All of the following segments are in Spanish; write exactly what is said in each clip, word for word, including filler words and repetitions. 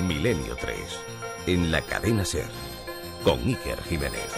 Milenio tres, en la cadena SER, con Iker Jiménez.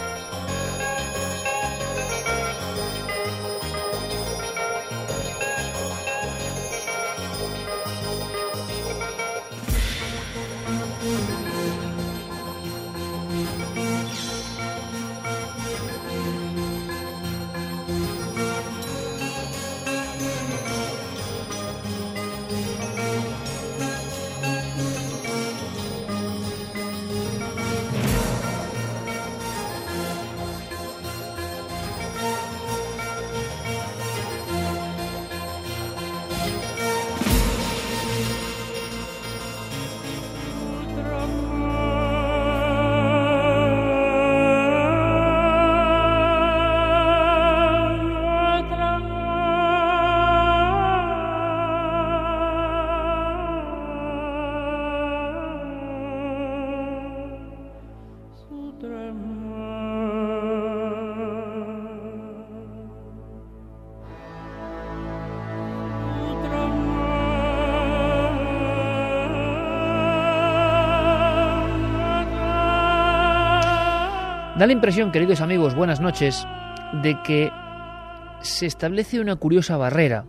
Da la impresión, queridos amigos, buenas noches, de que se establece una curiosa barrera,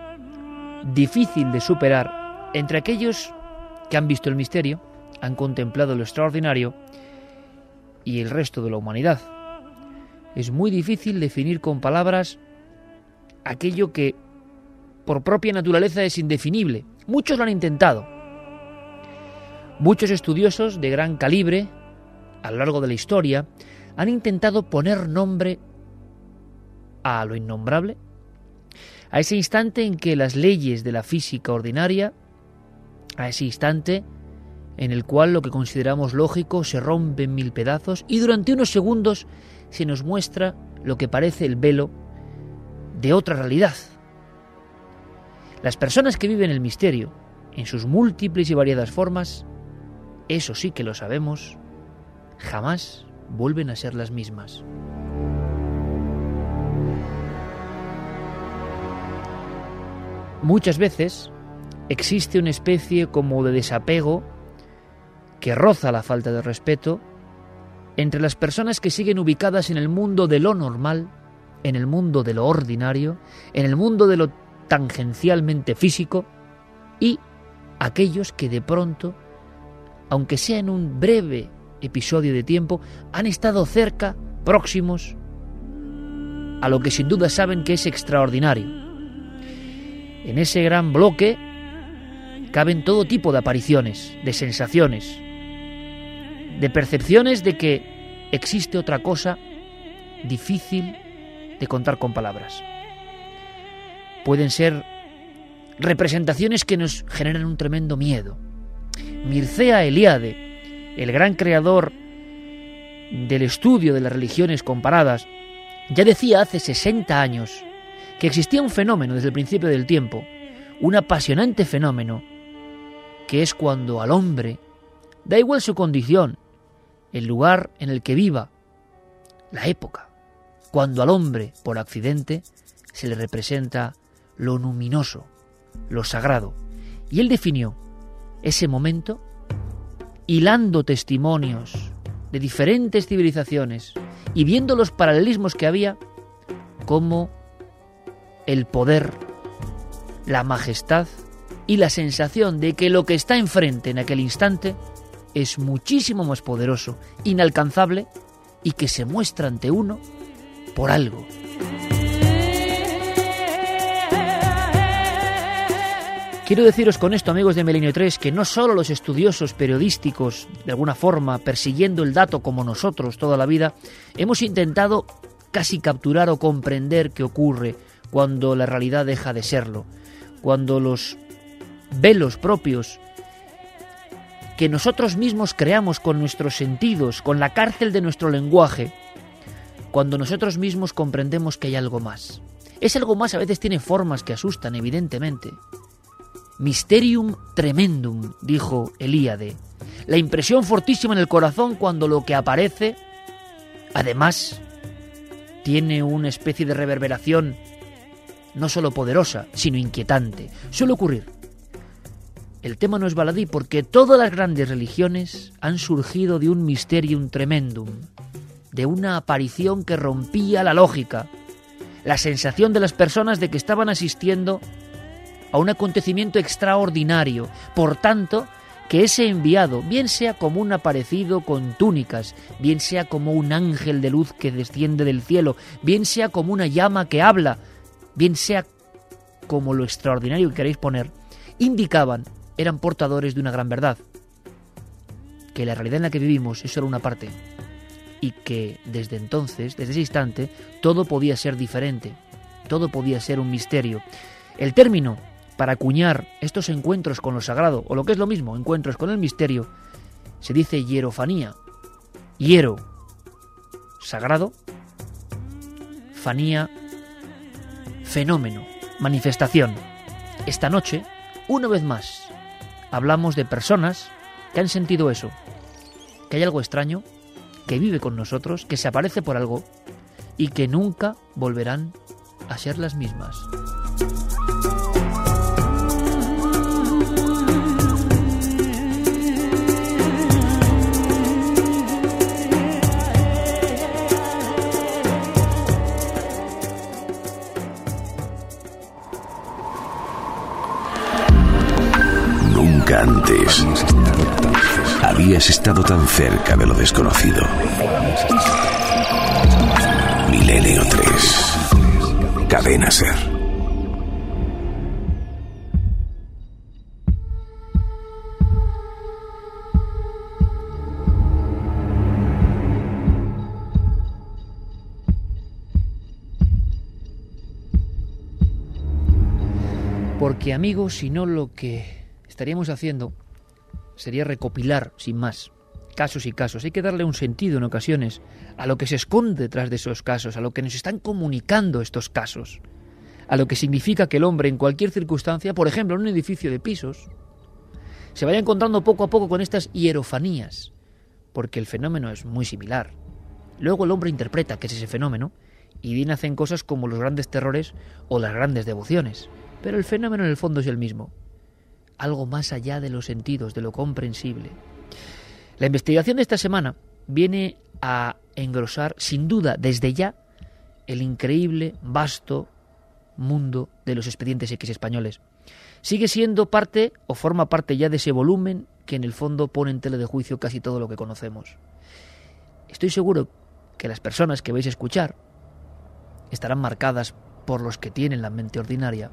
difícil de superar, entre aquellos que han visto el misterio, han contemplado lo extraordinario, y el resto de la humanidad. Es muy difícil definir con palabras aquello que, por propia naturaleza, es indefinible. Muchos lo han intentado. Muchos estudiosos de gran calibre, a lo largo de la historia, han intentado poner nombre a lo innombrable, a ese instante en que las leyes de la física ordinaria, a ese instante en el cual lo que consideramos lógico se rompe en mil pedazos y durante unos segundos se nos muestra lo que parece el velo de otra realidad. Las personas que viven el misterio, en sus múltiples y variadas formas, eso sí que lo sabemos, jamás vuelven a ser las mismas. Muchas veces existe una especie como de desapego que roza la falta de respeto entre las personas que siguen ubicadas en el mundo de lo normal, en el mundo de lo ordinario, en el mundo de lo tangencialmente físico, y aquellos que de pronto, aunque sea en un breve episodio de tiempo, han estado cerca, próximos a lo que sin duda saben que es extraordinario. En ese gran bloque caben todo tipo de apariciones, de sensaciones, de percepciones de que existe otra cosa difícil de contar con palabras. Pueden ser representaciones que nos generan un tremendo miedo. Mircea Eliade, el gran creador del estudio de las religiones comparadas, ya decía hace sesenta años que existía un fenómeno desde el principio del tiempo, un apasionante fenómeno, que es cuando al hombre, da igual su condición, el lugar en el que viva, la época, cuando al hombre, por accidente, se le representa lo luminoso, lo sagrado. Y él definió ese momento hilando testimonios de diferentes civilizaciones y viendo los paralelismos que había, como el poder, la majestad y la sensación de que lo que está enfrente en aquel instante es muchísimo más poderoso, inalcanzable, y que se muestra ante uno por algo. Quiero deciros con esto, amigos de Milenio tres, que no solo los estudiosos periodísticos, de alguna forma, persiguiendo el dato como nosotros toda la vida, hemos intentado casi capturar o comprender qué ocurre cuando la realidad deja de serlo, cuando los velos propios que nosotros mismos creamos con nuestros sentidos, con la cárcel de nuestro lenguaje, cuando nosotros mismos comprendemos que hay algo más. Ese algo más a veces tiene formas que asustan, evidentemente. Mysterium tremendum, dijo Eliade. La impresión fortísima en el corazón cuando lo que aparece, además, tiene una especie de reverberación no solo poderosa, sino inquietante. Suele ocurrir el tema no es baladí porque todas las grandes religiones han surgido de un mysterium tremendum, de una aparición que rompía la lógica, la sensación de las personas de que estaban asistiendo a un acontecimiento extraordinario. Por tanto, que ese enviado, bien sea como un aparecido con túnicas, bien sea como un ángel de luz que desciende del cielo, bien sea como una llama que habla, bien sea como lo extraordinario que queréis poner, indicaban, eran portadores de una gran verdad, que la realidad en la que vivimos es solo una parte, y que desde entonces, desde ese instante, todo podía ser diferente, todo podía ser un misterio. El término para acuñar estos encuentros con lo sagrado, o lo que es lo mismo, encuentros con el misterio, se dice hierofanía. Hiero, sagrado, fanía, fenómeno, manifestación. Esta noche, una vez más, hablamos de personas que han sentido eso, que hay algo extraño, que vive con nosotros, que se aparece por algo y que nunca volverán a ser las mismas. Nunca antes habías estado tan cerca de lo desconocido. Milenio tres. Cadena Ser. Porque, amigos, si no, lo que estaríamos haciendo sería recopilar, sin más, casos y casos. Hay que darle un sentido en ocasiones a lo que se esconde detrás de esos casos, a lo que nos están comunicando estos casos, a lo que significa que el hombre en cualquier circunstancia, por ejemplo en un edificio de pisos, se vaya encontrando poco a poco con estas hierofanías, porque el fenómeno es muy similar. Luego el hombre interpreta qué es ese fenómeno y bien hacen cosas como los grandes terrores o las grandes devociones, pero el fenómeno en el fondo es el mismo. Algo más allá de los sentidos, de lo comprensible. La investigación de esta semana viene a engrosar, sin duda, desde ya, el increíble, vasto mundo de los expedientes X españoles. Sigue siendo parte, o forma parte ya de ese volumen que en el fondo pone en tela de juicio casi todo lo que conocemos. Estoy seguro que las personas que vais a escuchar estarán marcadas por los que tienen la mente ordinaria,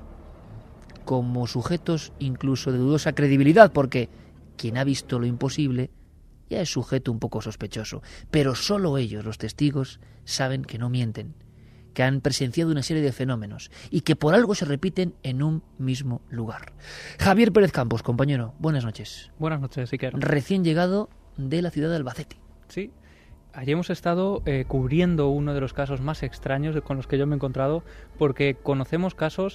como sujetos incluso de dudosa credibilidad, porque quien ha visto lo imposible ya es sujeto un poco sospechoso, pero solo ellos, los testigos, saben que no mienten, que han presenciado una serie de fenómenos y que por algo se repiten en un mismo lugar. Javier Pérez Campos, compañero, buenas noches. Buenas noches, Iker. Recién llegado de la ciudad de Albacete. Sí. Allí hemos estado eh, cubriendo uno de los casos más extraños con los que yo me he encontrado, porque conocemos casos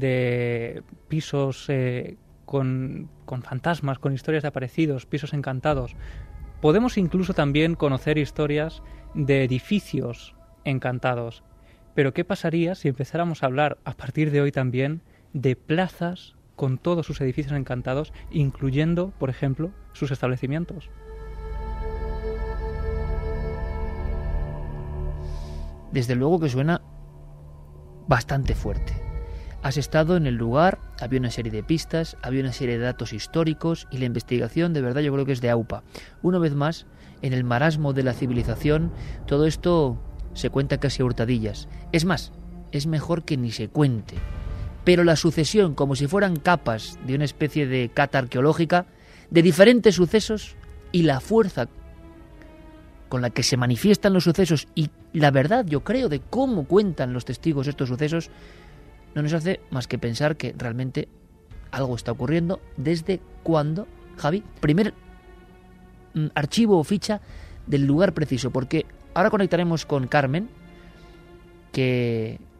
de pisos eh, con, con fantasmas, con historias de aparecidos, pisos encantados. Podemos incluso también conocer historias de edificios encantados. Pero ¿qué pasaría si empezáramos a hablar a partir de hoy también de plazas con todos sus edificios encantados, incluyendo, por ejemplo, sus establecimientos? Desde luego que suena bastante fuerte. Has estado en el lugar, había una serie de pistas, había una serie de datos históricos y la investigación de verdad yo creo que es de AUPA. Una vez más, en el marasmo de la civilización, todo esto se cuenta casi a hurtadillas. Es más, es mejor que ni se cuente. Pero la sucesión, como si fueran capas de una especie de cata arqueológica, de diferentes sucesos y la fuerza con la que se manifiestan los sucesos y la verdad, yo creo, de cómo cuentan los testigos estos sucesos, no nos hace más que pensar que realmente algo está ocurriendo. ¿Desde cuándo, Javi? Primer mm, archivo o ficha del lugar preciso, porque ahora conectaremos con Carmen, que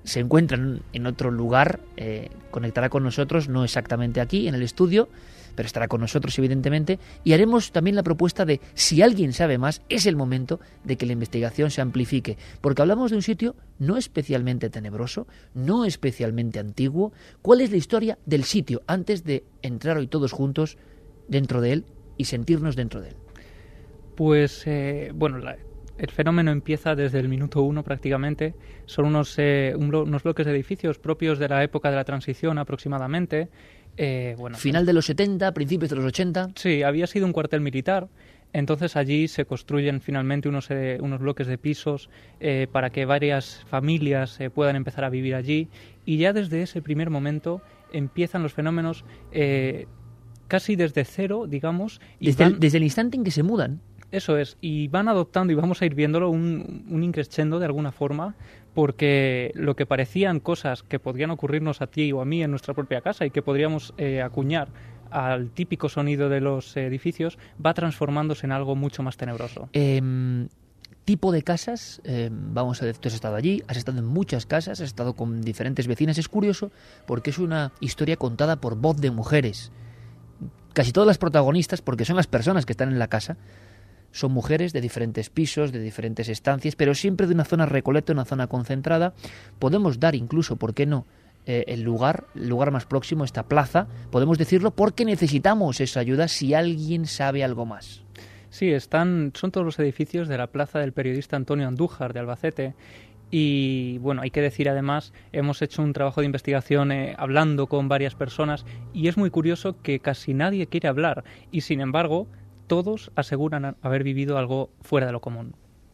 se encuentra en otro lugar, eh, conectará con nosotros, no exactamente aquí, en el estudio, pero estará con nosotros evidentemente, y haremos también la propuesta de, si alguien sabe más, es el momento de que la investigación se amplifique, porque hablamos de un sitio no especialmente tenebroso, no especialmente antiguo. ¿Cuál es la historia del sitio antes de entrar hoy todos juntos dentro de él y sentirnos dentro de él? Pues, eh, bueno, la, el fenómeno empieza desde el minuto uno prácticamente. Son unos, eh, un blo- unos bloques de edificios propios de la época de la transición aproximadamente. Eh, bueno, Final de los setenta, principios de los ochenta. Sí, había sido un cuartel militar. Entonces allí se construyen finalmente unos, eh, unos bloques de pisos eh, para que varias familias eh, puedan empezar a vivir allí. Y ya desde ese primer momento empiezan los fenómenos eh, casi desde cero, digamos. Y Desde, van... el, desde el instante en que se mudan. Eso es, y van adoptando, y vamos a ir viéndolo, un, un increscendo de alguna forma, porque lo que parecían cosas que podrían ocurrirnos a ti o a mí en nuestra propia casa y que podríamos eh, acuñar al típico sonido de los edificios, va transformándose en algo mucho más tenebroso. Eh, tipo de casas, eh, vamos a decir, tú has estado allí, has estado en muchas casas, has estado con diferentes vecinas. Es curioso porque es una historia contada por voz de mujeres. Casi todas las protagonistas, porque son las personas que están en la casa, son mujeres de diferentes pisos, de diferentes estancias, pero siempre de una zona recoleta, una zona concentrada. Podemos dar incluso, ¿por qué no?, eh, el lugar, el lugar más próximo, esta plaza, podemos decirlo, porque necesitamos esa ayuda si alguien sabe algo más. Sí, están, son todos los edificios de la plaza del periodista Antonio Andújar de Albacete. Y bueno, hay que decir además, hemos hecho un trabajo de investigación eh, hablando con varias personas, y es muy curioso que casi nadie quiere hablar, y sin embargo todos aseguran haber vivido algo fuera de lo común.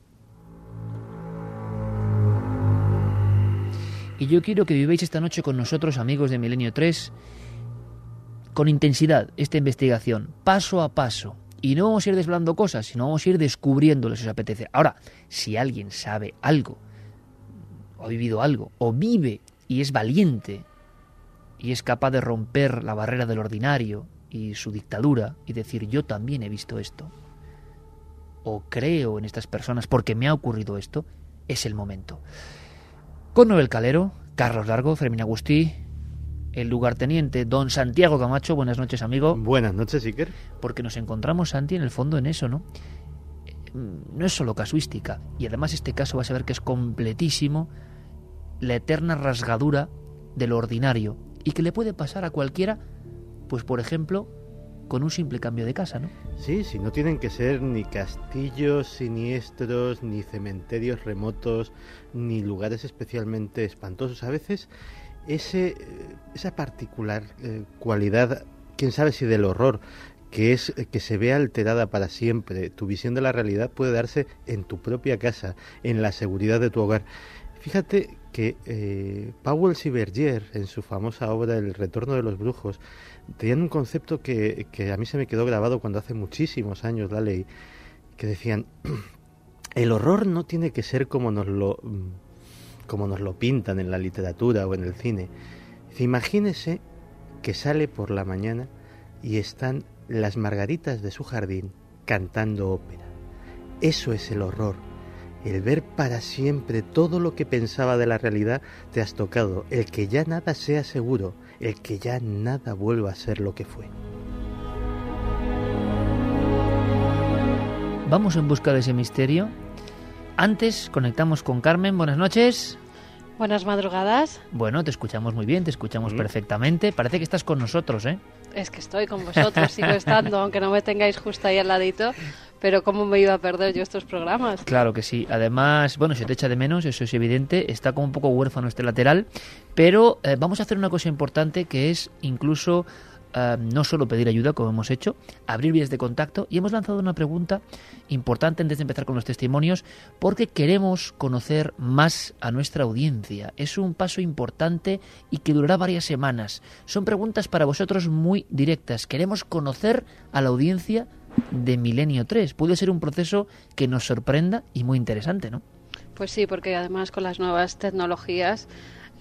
Y yo quiero que viváis esta noche con nosotros, amigos de Milenio tres, con intensidad esta investigación, paso a paso. Y no vamos a ir desvelando cosas, sino vamos a ir descubriéndoles si os apetece. Ahora, si alguien sabe algo, o ha vivido algo, o vive y es valiente, y es capaz de romper la barrera del ordinario y su dictadura, y decir, yo también he visto esto, o creo en estas personas porque me ha ocurrido esto, es el momento. Con Noel Calero, Carlos Largo, Fermín Agustí, el lugarteniente don Santiago Camacho. Buenas noches, amigo. Buenas noches, Iker. Porque nos encontramos, Santi, en el fondo en eso, ¿no? No es solo casuística, y además este caso vas a ver que es completísimo, la eterna rasgadura de lo ordinario, y que le puede pasar a cualquiera, pues por ejemplo, con un simple cambio de casa, ¿no? Sí, sí, no tienen que ser ni castillos siniestros, ni cementerios remotos, ni lugares especialmente espantosos. A veces ese, esa particular eh, cualidad, quién sabe si del horror, que es que se vea alterada para siempre, tu visión de la realidad puede darse en tu propia casa, en la seguridad de tu hogar. Fíjate que eh, Powell y Berger, en su famosa obra El retorno de los brujos, tenían un concepto que, que a mí se me quedó grabado cuando hace muchísimos años la leí, que decían, el horror no tiene que ser como nos lo, como nos lo pintan en la literatura o en el cine. Dice, imagínese que sale por la mañana y están las margaritas de su jardín cantando ópera. Eso es el horror. El ver para siempre todo lo que pensaba de la realidad te has tocado, el que ya nada sea seguro, el que ya nada vuelva a ser lo que fue. Vamos en busca de ese misterio. Antes conectamos con Carmen. Buenas noches. Buenas madrugadas. Bueno, te escuchamos muy bien, te escuchamos Mm. perfectamente. Parece que estás con nosotros, ¿eh? Es que estoy con vosotros, sigo estando, aunque no me tengáis justo ahí al ladito, pero ¿cómo me iba a perder yo estos programas? Claro que sí. Además, bueno, se te echa de menos, eso es evidente. Está como un poco huérfano este lateral. Pero eh, vamos a hacer una cosa importante, que es incluso eh, no solo pedir ayuda, como hemos hecho, abrir vías de contacto. Y hemos lanzado una pregunta importante antes de empezar con los testimonios, porque queremos conocer más a nuestra audiencia. Es un paso importante y que durará varias semanas. Son preguntas para vosotros muy directas. Queremos conocer a la audiencia de Milenio tres. Puede ser un proceso que nos sorprenda y muy interesante, ¿no? Pues sí, porque además con las nuevas tecnologías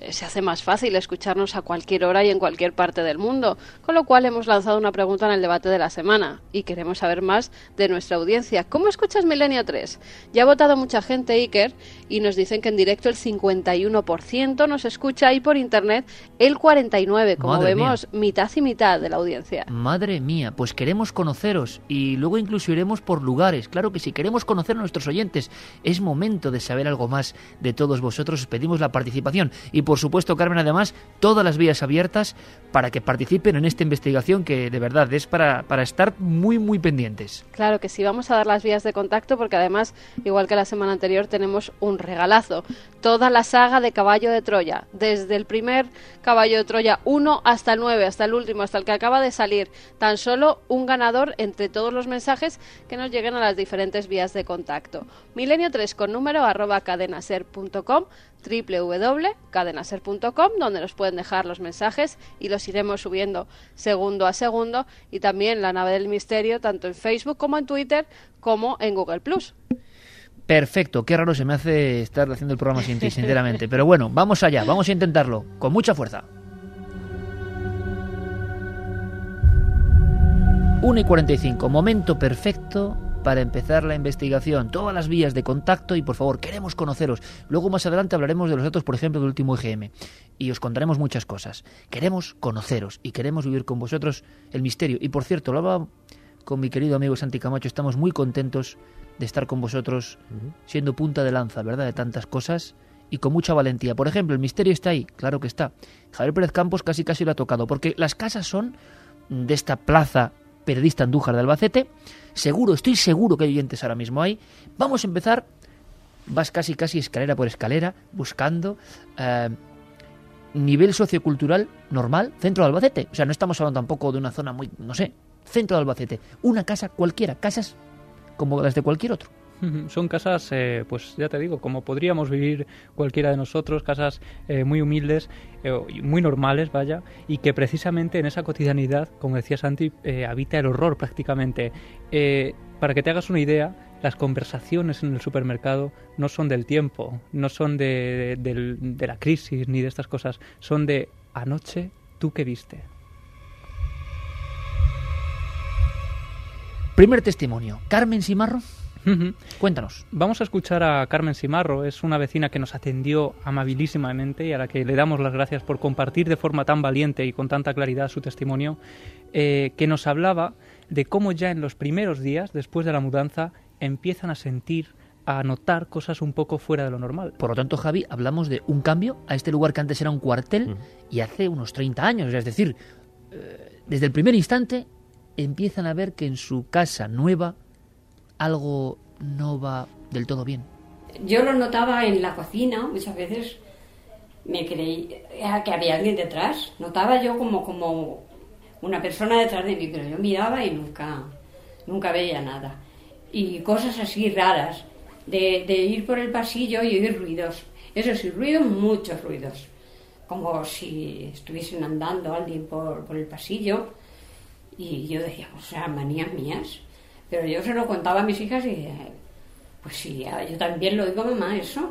se hace más fácil escucharnos a cualquier hora y en cualquier parte del mundo, con lo cual hemos lanzado una pregunta en el debate de la semana y queremos saber más de nuestra audiencia. ¿Cómo escuchas Milenio tres? Ya ha votado mucha gente, Iker, y nos dicen que en directo el cincuenta y uno por ciento nos escucha y por internet el cuarenta y nueve por ciento, como Madre vemos, mía. mitad y mitad de la audiencia. Madre mía, pues queremos conoceros y luego incluso iremos por lugares. Claro que sí, queremos conocer a nuestros oyentes. Es momento de saber algo más de todos vosotros. Os pedimos la participación y por supuesto, Carmen, además, todas las vías abiertas para que participen en esta investigación que de verdad es para, para estar muy, muy pendientes. Claro que sí, vamos a dar las vías de contacto porque además, igual que la semana anterior, tenemos un regalazo. Toda la saga de Caballo de Troya, desde el primer Caballo de Troya uno hasta el nueve, hasta el último, hasta el que acaba de salir. Tan solo un ganador entre todos los mensajes que nos lleguen a las diferentes vías de contacto. Milenio tres con número arroba cadenaser punto com, doble u doble u doble punto cadenaser punto com, donde nos pueden dejar los mensajes y los iremos subiendo segundo a segundo, y también La Nave del Misterio tanto en Facebook como en Twitter como en Google plus. Perfecto, qué raro se me hace estar haciendo el programa sin ti, sinceramente. Pero bueno, vamos allá, vamos a intentarlo, con mucha fuerza. una y cuarenta y cinco, momento perfecto para empezar la investigación. Todas las vías de contacto y, por favor, queremos conoceros. Luego, más adelante, hablaremos de los datos, por ejemplo, del último E G M. Y os contaremos muchas cosas. Queremos conoceros y queremos vivir con vosotros el misterio. Y, por cierto, lo hablaba con mi querido amigo Santi Camacho. Estamos muy contentos de estar con vosotros, siendo punta de lanza, ¿verdad?, de tantas cosas y con mucha valentía. Por ejemplo, el misterio está ahí, claro que está. Javier Pérez Campos casi casi lo ha tocado, porque las casas son de esta plaza periodista Andújar de Albacete. Seguro, estoy seguro que hay oyentes ahora mismo ahí. Vamos a empezar, vas casi casi escalera por escalera, buscando eh, nivel sociocultural normal, centro de Albacete. O sea, no estamos hablando tampoco de una zona muy, no sé, centro de Albacete. Una casa cualquiera, casas como las de cualquier otro. Son casas, eh, pues ya te digo, como podríamos vivir cualquiera de nosotros, casas eh, muy humildes, eh, muy normales, vaya, y que precisamente en esa cotidianidad, como decía Santi, eh, habita el horror prácticamente. Eh, para que te hagas una idea, las conversaciones en el supermercado no son del tiempo, no son de, de, de, de la crisis ni de estas cosas, son de anoche, ¿tú qué viste? Primer testimonio, Carmen Simarro. Uh-huh. Cuéntanos. Vamos a escuchar a Carmen Simarro. Es una vecina que nos atendió amabilísimamente y a la que le damos las gracias por compartir de forma tan valiente y con tanta claridad su testimonio, eh, que nos hablaba de cómo ya en los primeros días, después de la mudanza, empiezan a sentir, a notar cosas un poco fuera de lo normal. Por lo tanto, Javi, hablamos de un cambio a este lugar que antes era un cuartel uh-huh. y hace unos treinta años. Es decir, eh, desde el primer instante empiezan a ver que en su casa nueva algo no va del todo bien. Yo lo notaba en la cocina, muchas veces me creía que había alguien detrás. Notaba yo como, como una persona detrás de mí, pero yo miraba y nunca, nunca veía nada. Y cosas así raras, de, de ir por el pasillo y oír ruidos. Eso sí, ruidos, muchos ruidos. Como si estuviesen andando alguien por, por el pasillo. Y yo decía, o sea, manías mías. Pero yo se lo contaba a mis hijas y pues sí, yo también lo digo, mamá, eso.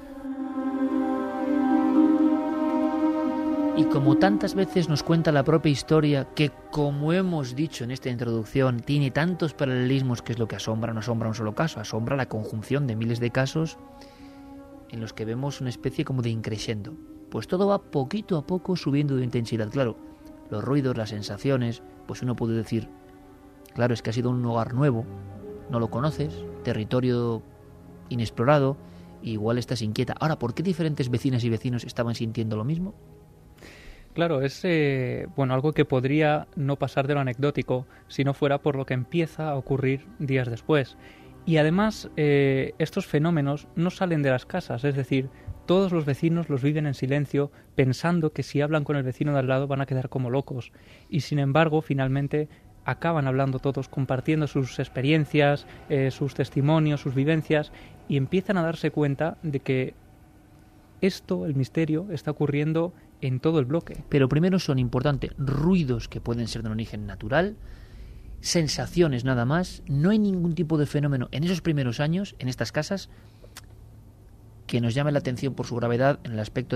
Y como tantas veces nos cuenta la propia historia, que como hemos dicho en esta introducción, tiene tantos paralelismos, que es lo que asombra, no asombra un solo caso, asombra la conjunción de miles de casos en los que vemos una especie como de increscendo. Pues todo va poquito a poco subiendo de intensidad. Claro, los ruidos, las sensaciones, pues uno puede decir, claro, es que ha sido un hogar nuevo, no lo conoces, territorio inexplorado, igual estás inquieta. Ahora, ¿por qué diferentes vecinas y vecinos estaban sintiendo lo mismo? Claro, es eh, bueno, algo que podría no pasar de lo anecdótico si no fuera por lo que empieza a ocurrir días después. Y además, eh, estos fenómenos no salen de las casas, es decir, todos los vecinos los viven en silencio, pensando que si hablan con el vecino de al lado van a quedar como locos. Y sin embargo, finalmente acaban hablando todos, compartiendo sus experiencias, eh, sus testimonios, sus vivencias, y empiezan a darse cuenta de que esto, el misterio, está ocurriendo en todo el bloque. Pero primero son importantes ruidos que pueden ser de un origen natural, sensaciones nada más. No hay ningún tipo de fenómeno en esos primeros años, en estas casas, que nos llame la atención por su gravedad en el aspecto de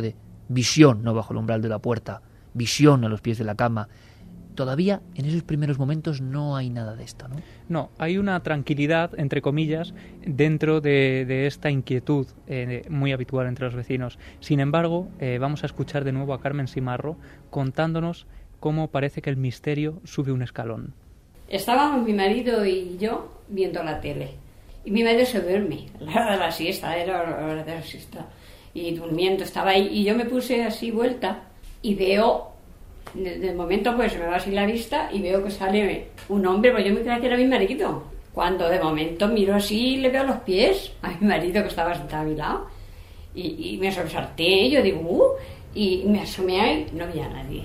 visión no bajo el umbral de la puerta, visión a los pies de la cama. Todavía en esos primeros momentos no hay nada de esto, ¿no? No, hay una tranquilidad, entre comillas, dentro de, de esta inquietud eh, muy habitual entre los vecinos. Sin embargo, eh, vamos a escuchar de nuevo a Carmen Simarro contándonos cómo parece que el misterio sube un escalón. Estábamos mi marido y yo viendo la tele. Y mi marido se duerme, a la hora de la siesta, era la hora de la siesta. Y durmiendo estaba ahí. Y yo me puse así vuelta y veo, de, de momento pues me va así la vista y veo que sale un hombre, pues yo me creía que era mi marido. Cuando de momento miro así y le veo los pies a mi marido que estaba sentado a mi lado. Y, y me sobresalté, y yo digo, uh, y me asomé ahí, no había nadie.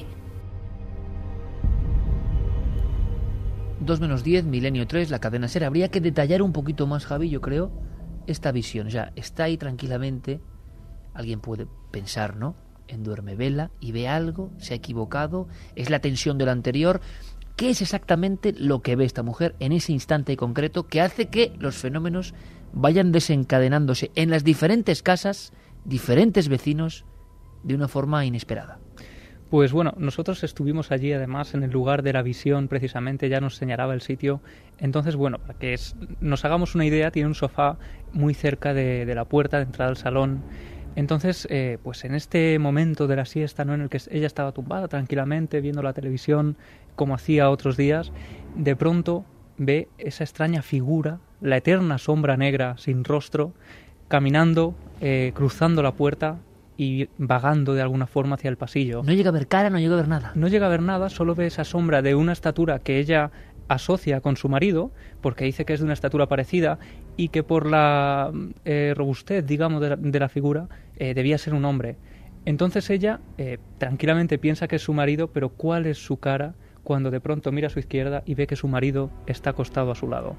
dos menos diez, Milenio tres, la cadena SER. Habría que detallar un poquito más, Javi, yo creo, esta visión. O sea, está ahí tranquilamente, alguien puede pensar, ¿no?, en duerme vela y ve algo, se ha equivocado, es la tensión de lo anterior. ¿Qué es exactamente lo que ve esta mujer en ese instante concreto que hace que los fenómenos vayan desencadenándose en las diferentes casas, diferentes vecinos, de una forma inesperada? Pues bueno, nosotros estuvimos allí además en el lugar de la visión, precisamente ya nos señalaba el sitio. Entonces, bueno, para que es, nos hagamos una idea, tiene un sofá muy cerca de, de la puerta de entrada al salón. Entonces, eh, pues en este momento de la siesta, ¿no?, en el que ella estaba tumbada tranquilamente viendo la televisión como hacía otros días, de pronto ve esa extraña figura, la eterna sombra negra sin rostro, caminando, eh, cruzando la puerta y vagando de alguna forma hacia el pasillo. No llega a ver cara, no llega a ver nada. No llega a ver nada, solo ve esa sombra de una estatura que ella asocia con su marido, porque dice que es de una estatura parecida y que por la eh, robustez, digamos, de la, de la figura, eh, debía ser un hombre. Entonces ella eh, tranquilamente piensa que es su marido, pero ¿cuál es su cara cuando de pronto mira a su izquierda y ve que su marido está acostado a su lado?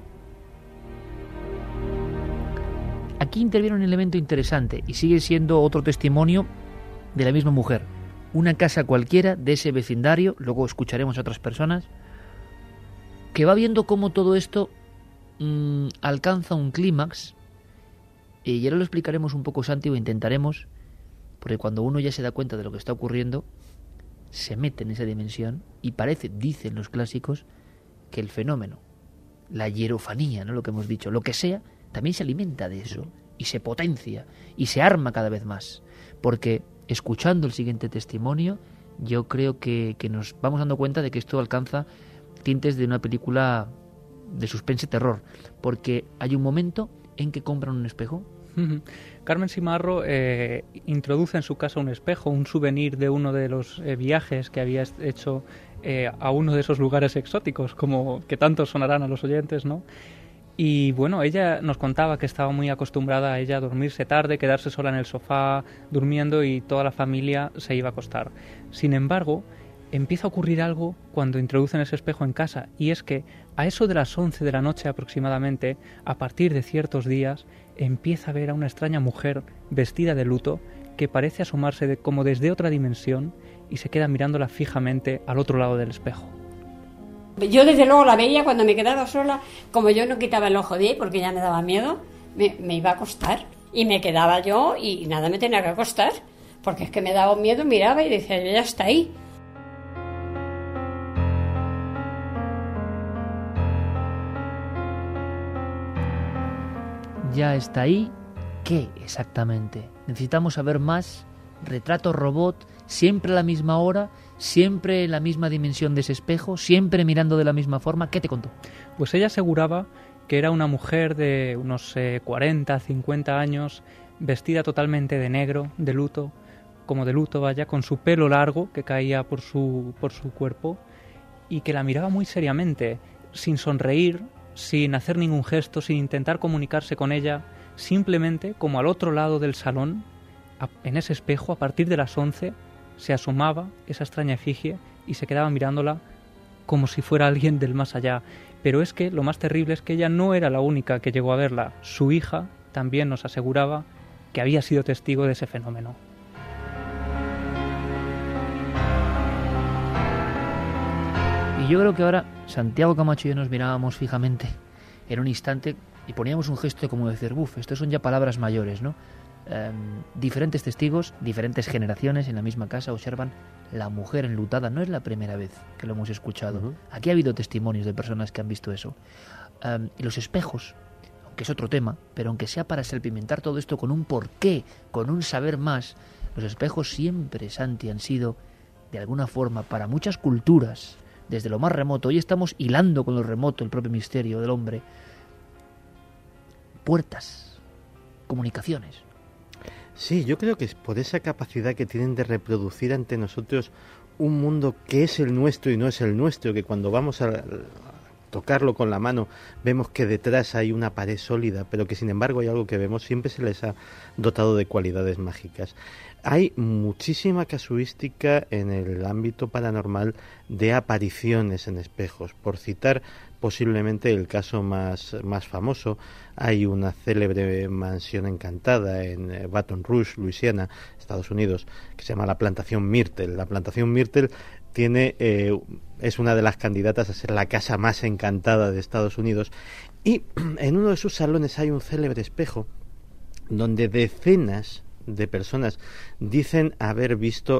Aquí interviene un elemento interesante y sigue siendo otro testimonio de la misma mujer. Una casa cualquiera de ese vecindario, luego escucharemos a otras personas, que va viendo cómo todo esto mmm, alcanza un clímax, y ahora lo explicaremos un poco, Santi, o intentaremos, porque cuando uno ya se da cuenta de lo que está ocurriendo, se mete en esa dimensión y parece, dicen los clásicos, que el fenómeno, la hierofanía, ¿no?, lo que hemos dicho, lo que sea, también se alimenta de eso y se potencia y se arma cada vez más, porque escuchando el siguiente testimonio yo creo que, que nos vamos dando cuenta de que esto alcanza tintes de una película de suspense terror, porque hay un momento en que compran un espejo. Carmen Simarro eh, introduce en su casa un espejo, un souvenir de uno de los eh, viajes que había hecho eh, a uno de esos lugares exóticos, como que tanto sonarán a los oyentes, ¿no? Y bueno, ella nos contaba que estaba muy acostumbrada a ella a dormirse tarde, quedarse sola en el sofá, durmiendo, y toda la familia se iba a acostar. Sin embargo, empieza a ocurrir algo cuando introducen ese espejo en casa, y es que a eso de las once de la noche aproximadamente, a partir de ciertos días, empieza a ver a una extraña mujer vestida de luto que parece asomarse de, como desde otra dimensión, y se queda mirándola fijamente al otro lado del espejo. Yo desde luego la veía cuando me quedaba sola, como yo no quitaba el ojo de ahí porque ya me daba miedo, me, me iba a acostar y me quedaba yo y nada, me tenía que acostar, porque es que me daba miedo, miraba y decía, yo ya está ahí. Ya está ahí, ¿qué exactamente? Necesitamos saber más. Retrato robot, siempre a la misma hora, siempre en la misma dimensión de ese espejo, siempre mirando de la misma forma. ¿Qué te contó? Pues ella aseguraba que era una mujer de unos eh, cuarenta, cincuenta años, vestida totalmente de negro, de luto, como de luto, vaya, con su pelo largo que caía por su, por su cuerpo, y que la miraba muy seriamente, sin sonreír, sin hacer ningún gesto, sin intentar comunicarse con ella, simplemente como al otro lado del salón, en ese espejo, a partir de las once, se asomaba esa extraña efigie y se quedaba mirándola como si fuera alguien del más allá. Pero es que lo más terrible es que ella no era la única que llegó a verla. Su hija también nos aseguraba que había sido testigo de ese fenómeno. Y yo creo que ahora Santiago Camacho y yo nos mirábamos fijamente en un instante y poníamos un gesto como de decir, buf, estos son ya palabras mayores, ¿no? Eh, diferentes testigos, diferentes generaciones en la misma casa observan la mujer enlutada. No es la primera vez que lo hemos escuchado. Uh-huh. Aquí ha habido testimonios de personas que han visto eso. Eh, y los espejos, aunque es otro tema, pero aunque sea para salpimentar todo esto con un porqué, con un saber más, los espejos siempre, Santi, han sido, de alguna forma, para muchas culturas, desde lo más remoto, hoy estamos hilando con lo remoto el propio misterio del hombre, puertas, comunicaciones. Sí, yo creo que es por esa capacidad que tienen de reproducir ante nosotros un mundo que es el nuestro y no es el nuestro, que cuando vamos a tocarlo con la mano vemos que detrás hay una pared sólida, pero que sin embargo hay algo que vemos, siempre se les ha dotado de cualidades mágicas. Hay muchísima casuística en el ámbito paranormal de apariciones en espejos. Por citar posiblemente el caso más, más famoso, hay una célebre mansión encantada en Baton Rouge, Luisiana, Estados Unidos, que se llama la Plantación Myrtle. La Plantación Myrtle tiene, eh, es una de las candidatas a ser la casa más encantada de Estados Unidos, y en uno de sus salones hay un célebre espejo donde decenas de personas dicen haber visto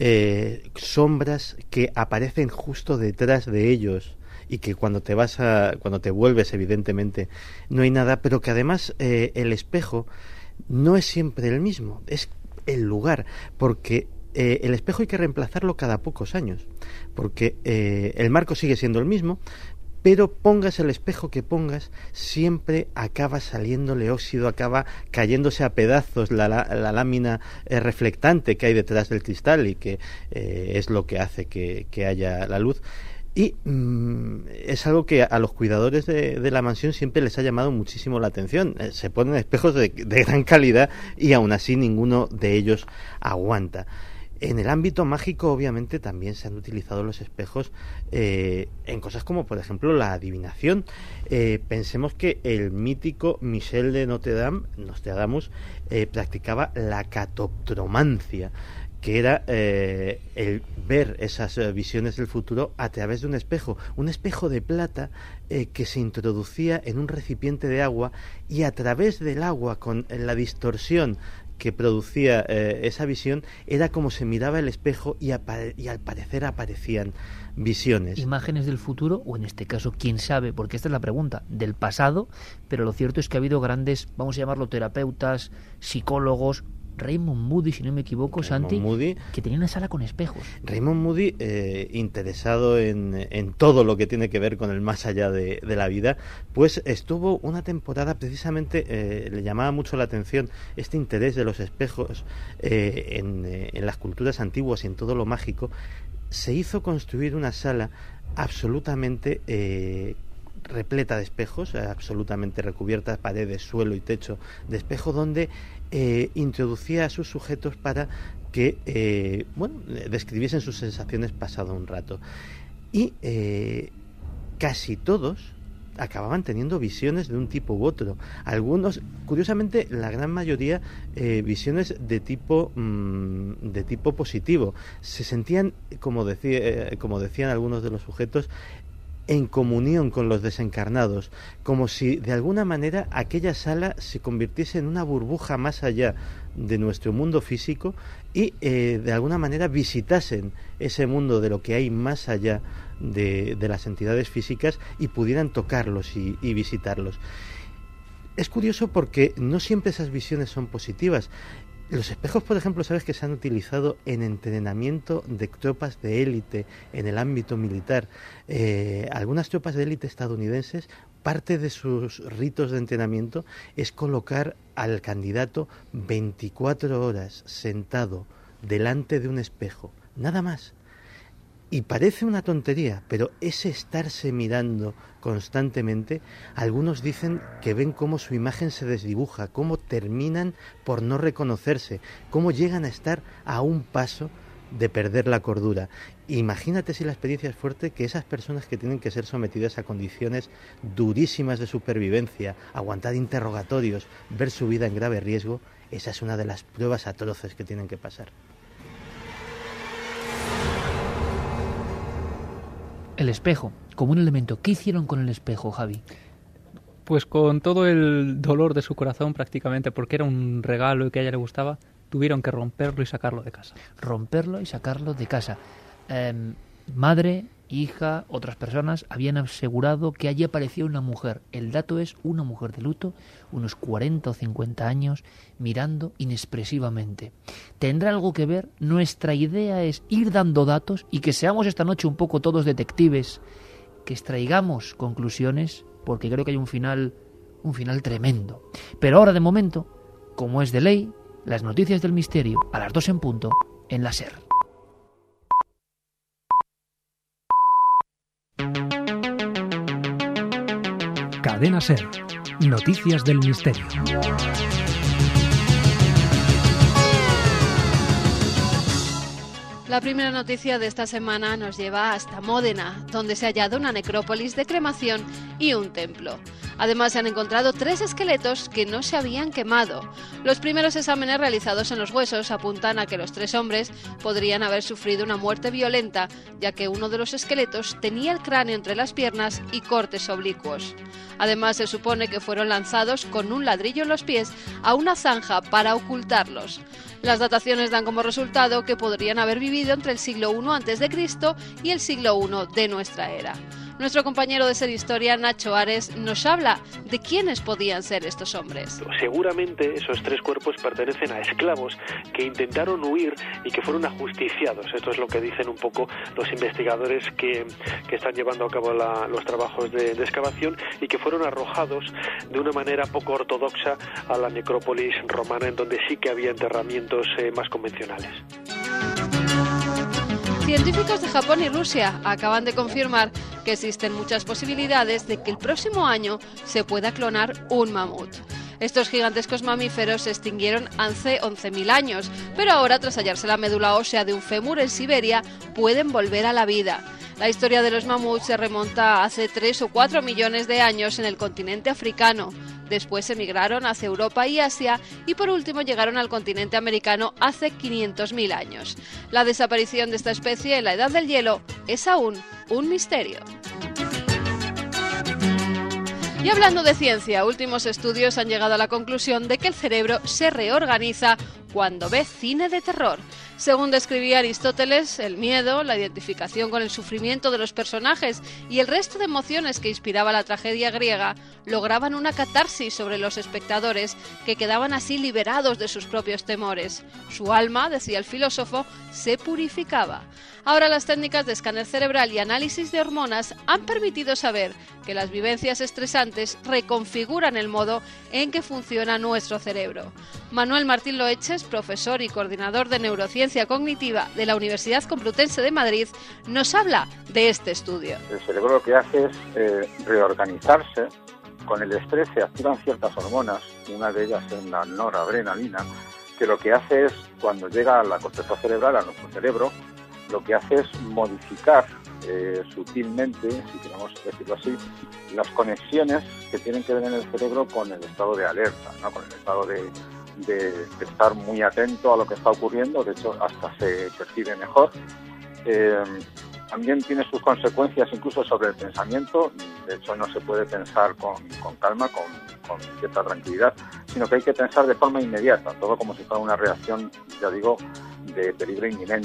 eh, sombras que aparecen justo detrás de ellos, y que cuando te vas a, cuando te vuelves, evidentemente no hay nada, pero que además eh, el espejo no es siempre el mismo, es el lugar, porque eh, el espejo hay que reemplazarlo cada pocos años, porque eh, el marco sigue siendo el mismo, pero pongas el espejo que pongas, siempre acaba saliéndole óxido, acaba cayéndose a pedazos la, la, la lámina eh, reflectante que hay detrás del cristal, y que eh, es lo que hace que, que haya la luz. Y mmm, es algo que a los cuidadores de, de la mansión siempre les ha llamado muchísimo la atención. Eh, se ponen espejos de, de gran calidad y aún así ninguno de ellos aguanta. En el ámbito mágico, obviamente, también se han utilizado los espejos eh, en cosas como, por ejemplo, la adivinación. Eh, pensemos que el mítico Michel de Notre Dame, Nostradamus, eh, practicaba la catoptromancia, que era eh, el ver esas eh, visiones del futuro a través de un espejo, un espejo de plata eh, que se introducía en un recipiente de agua, y a través del agua, con la distorsión que producía eh, esa visión, era como se miraba el espejo, y, apa- y al parecer aparecían visiones. Imágenes del futuro, o en este caso, quién sabe, porque esta es la pregunta, del pasado, pero lo cierto es que ha habido grandes, vamos a llamarlo terapeutas, psicólogos. Raymond Moody, si no me equivoco, Raymond Santi, Moody, que tenía una sala con espejos. Raymond Moody, eh, interesado en, en todo lo que tiene que ver con el más allá de, de la vida, pues estuvo una temporada precisamente, eh, le llamaba mucho la atención este interés de los espejos eh, en, eh, en las culturas antiguas y en todo lo mágico. Se hizo construir una sala absolutamente eh, repleta de espejos, absolutamente recubierta, paredes, suelo y techo de espejo, donde eh, introducía a sus sujetos para que eh, bueno, describiesen sus sensaciones pasado un rato. Y eh, casi todos acababan teniendo visiones de un tipo u otro. Algunos, curiosamente, la gran mayoría, eh, visiones de tipo mmm, de tipo positivo. Se sentían, como decía, eh, como decían algunos de los sujetos, en comunión con los desencarnados, como si de alguna manera aquella sala se convirtiese en una burbuja más allá de nuestro mundo físico, y eh, de alguna manera visitasen ese mundo de lo que hay más allá de, de las entidades físicas, y pudieran tocarlos y, y visitarlos. Es curioso porque no siempre esas visiones son positivas. Los espejos, por ejemplo, sabes que se han utilizado en entrenamiento de tropas de élite en el ámbito militar. Eh, algunas tropas de élite estadounidenses, parte de sus ritos de entrenamiento es colocar al candidato veinticuatro horas sentado delante de un espejo, nada más. Y parece una tontería, pero ese estarse mirando constantemente, algunos dicen que ven cómo su imagen se desdibuja, cómo terminan por no reconocerse, cómo llegan a estar a un paso de perder la cordura. Imagínate, si la experiencia es fuerte, que esas personas que tienen que ser sometidas a condiciones durísimas de supervivencia, aguantar interrogatorios, ver su vida en grave riesgo, esa es una de las pruebas atroces que tienen que pasar. El espejo, como un elemento. ¿Qué hicieron con el espejo, Javi? Pues con todo el dolor de su corazón prácticamente, porque era un regalo y que a ella le gustaba, tuvieron que romperlo y sacarlo de casa. Romperlo y sacarlo de casa. Eh, madre, hija, otras personas habían asegurado que allí aparecía una mujer. El dato es una mujer de luto, unos cuarenta o cincuenta años, mirando inexpresivamente. ¿Tendrá algo que ver? Nuestra idea es ir dando datos y que seamos esta noche un poco todos detectives, que extraigamos conclusiones, porque creo que hay un final, un final tremendo. Pero ahora, de momento, como es de ley, las noticias del misterio, a las dos en punto, en la SER. Cadena SER. Noticias del misterio. La primera noticia de esta semana nos lleva hasta Módena, donde se ha hallado una necrópolis de cremación y un templo. Además, se han encontrado tres esqueletos que no se habían quemado. Los primeros exámenes realizados en los huesos apuntan a que los tres hombres podrían haber sufrido una muerte violenta, ya que uno de los esqueletos tenía el cráneo entre las piernas y cortes oblicuos. Además, se supone que fueron lanzados con un ladrillo en los pies a una zanja para ocultarlos. Las dataciones dan como resultado que podrían haber vivido entre el siglo primero antes de Cristo y el siglo primero de nuestra era. Nuestro compañero de Ser Historia, Nacho Ares, nos habla de quiénes podían ser estos hombres. Seguramente esos tres cuerpos pertenecen a esclavos que intentaron huir y que fueron ajusticiados. Esto es lo que dicen un poco los investigadores que, que están llevando a cabo la, los trabajos de, de excavación y que fueron arrojados de una manera poco ortodoxa a la necrópolis romana, en donde sí que había enterramientos eh, más convencionales. Científicos de Japón y Rusia acaban de confirmar que existen muchas posibilidades de que el próximo año se pueda clonar un mamut. Estos gigantescos mamíferos se extinguieron hace once mil años, pero ahora, tras hallarse la médula ósea de un fémur en Siberia, pueden volver a la vida. La historia de los mamuts se remonta a hace tres o cuatro millones de años en el continente africano. Después emigraron hacia Europa y Asia y por último llegaron al continente americano hace quinientos mil años. La desaparición de esta especie en la Edad del Hielo es aún un misterio. Y hablando de ciencia, últimos estudios han llegado a la conclusión de que el cerebro se reorganiza cuando ve cine de terror. Según describía Aristóteles, el miedo, la identificación con el sufrimiento de los personajes y el resto de emociones que inspiraba la tragedia griega lograban una catarsis sobre los espectadores que quedaban así liberados de sus propios temores. Su alma, decía el filósofo, se purificaba. Ahora las técnicas de escáner cerebral y análisis de hormonas han permitido saber que las vivencias estresantes reconfiguran el modo en que funciona nuestro cerebro. Manuel Martín Loeches, profesor y coordinador de neurociencia cognitiva de la Universidad Complutense de Madrid, nos habla de este estudio. El cerebro lo que hace es eh, reorganizarse. Con el estrés se activan ciertas hormonas, una de ellas es la noradrenalina, que lo que hace es, cuando llega a la corteza cerebral, a nuestro cerebro, lo que hace es modificar eh, sutilmente, si queremos decirlo así, las conexiones que tienen que ver en el cerebro con el estado de alerta, ¿no? Con el estado de, de, de estar muy atento a lo que está ocurriendo. De hecho, hasta se percibe mejor. Eh, también tiene sus consecuencias incluso sobre el pensamiento. De hecho, no se puede pensar con, con calma, con, con cierta tranquilidad, sino que hay que pensar de forma inmediata, todo como si fuera una reacción, ya digo, de peligro inminente.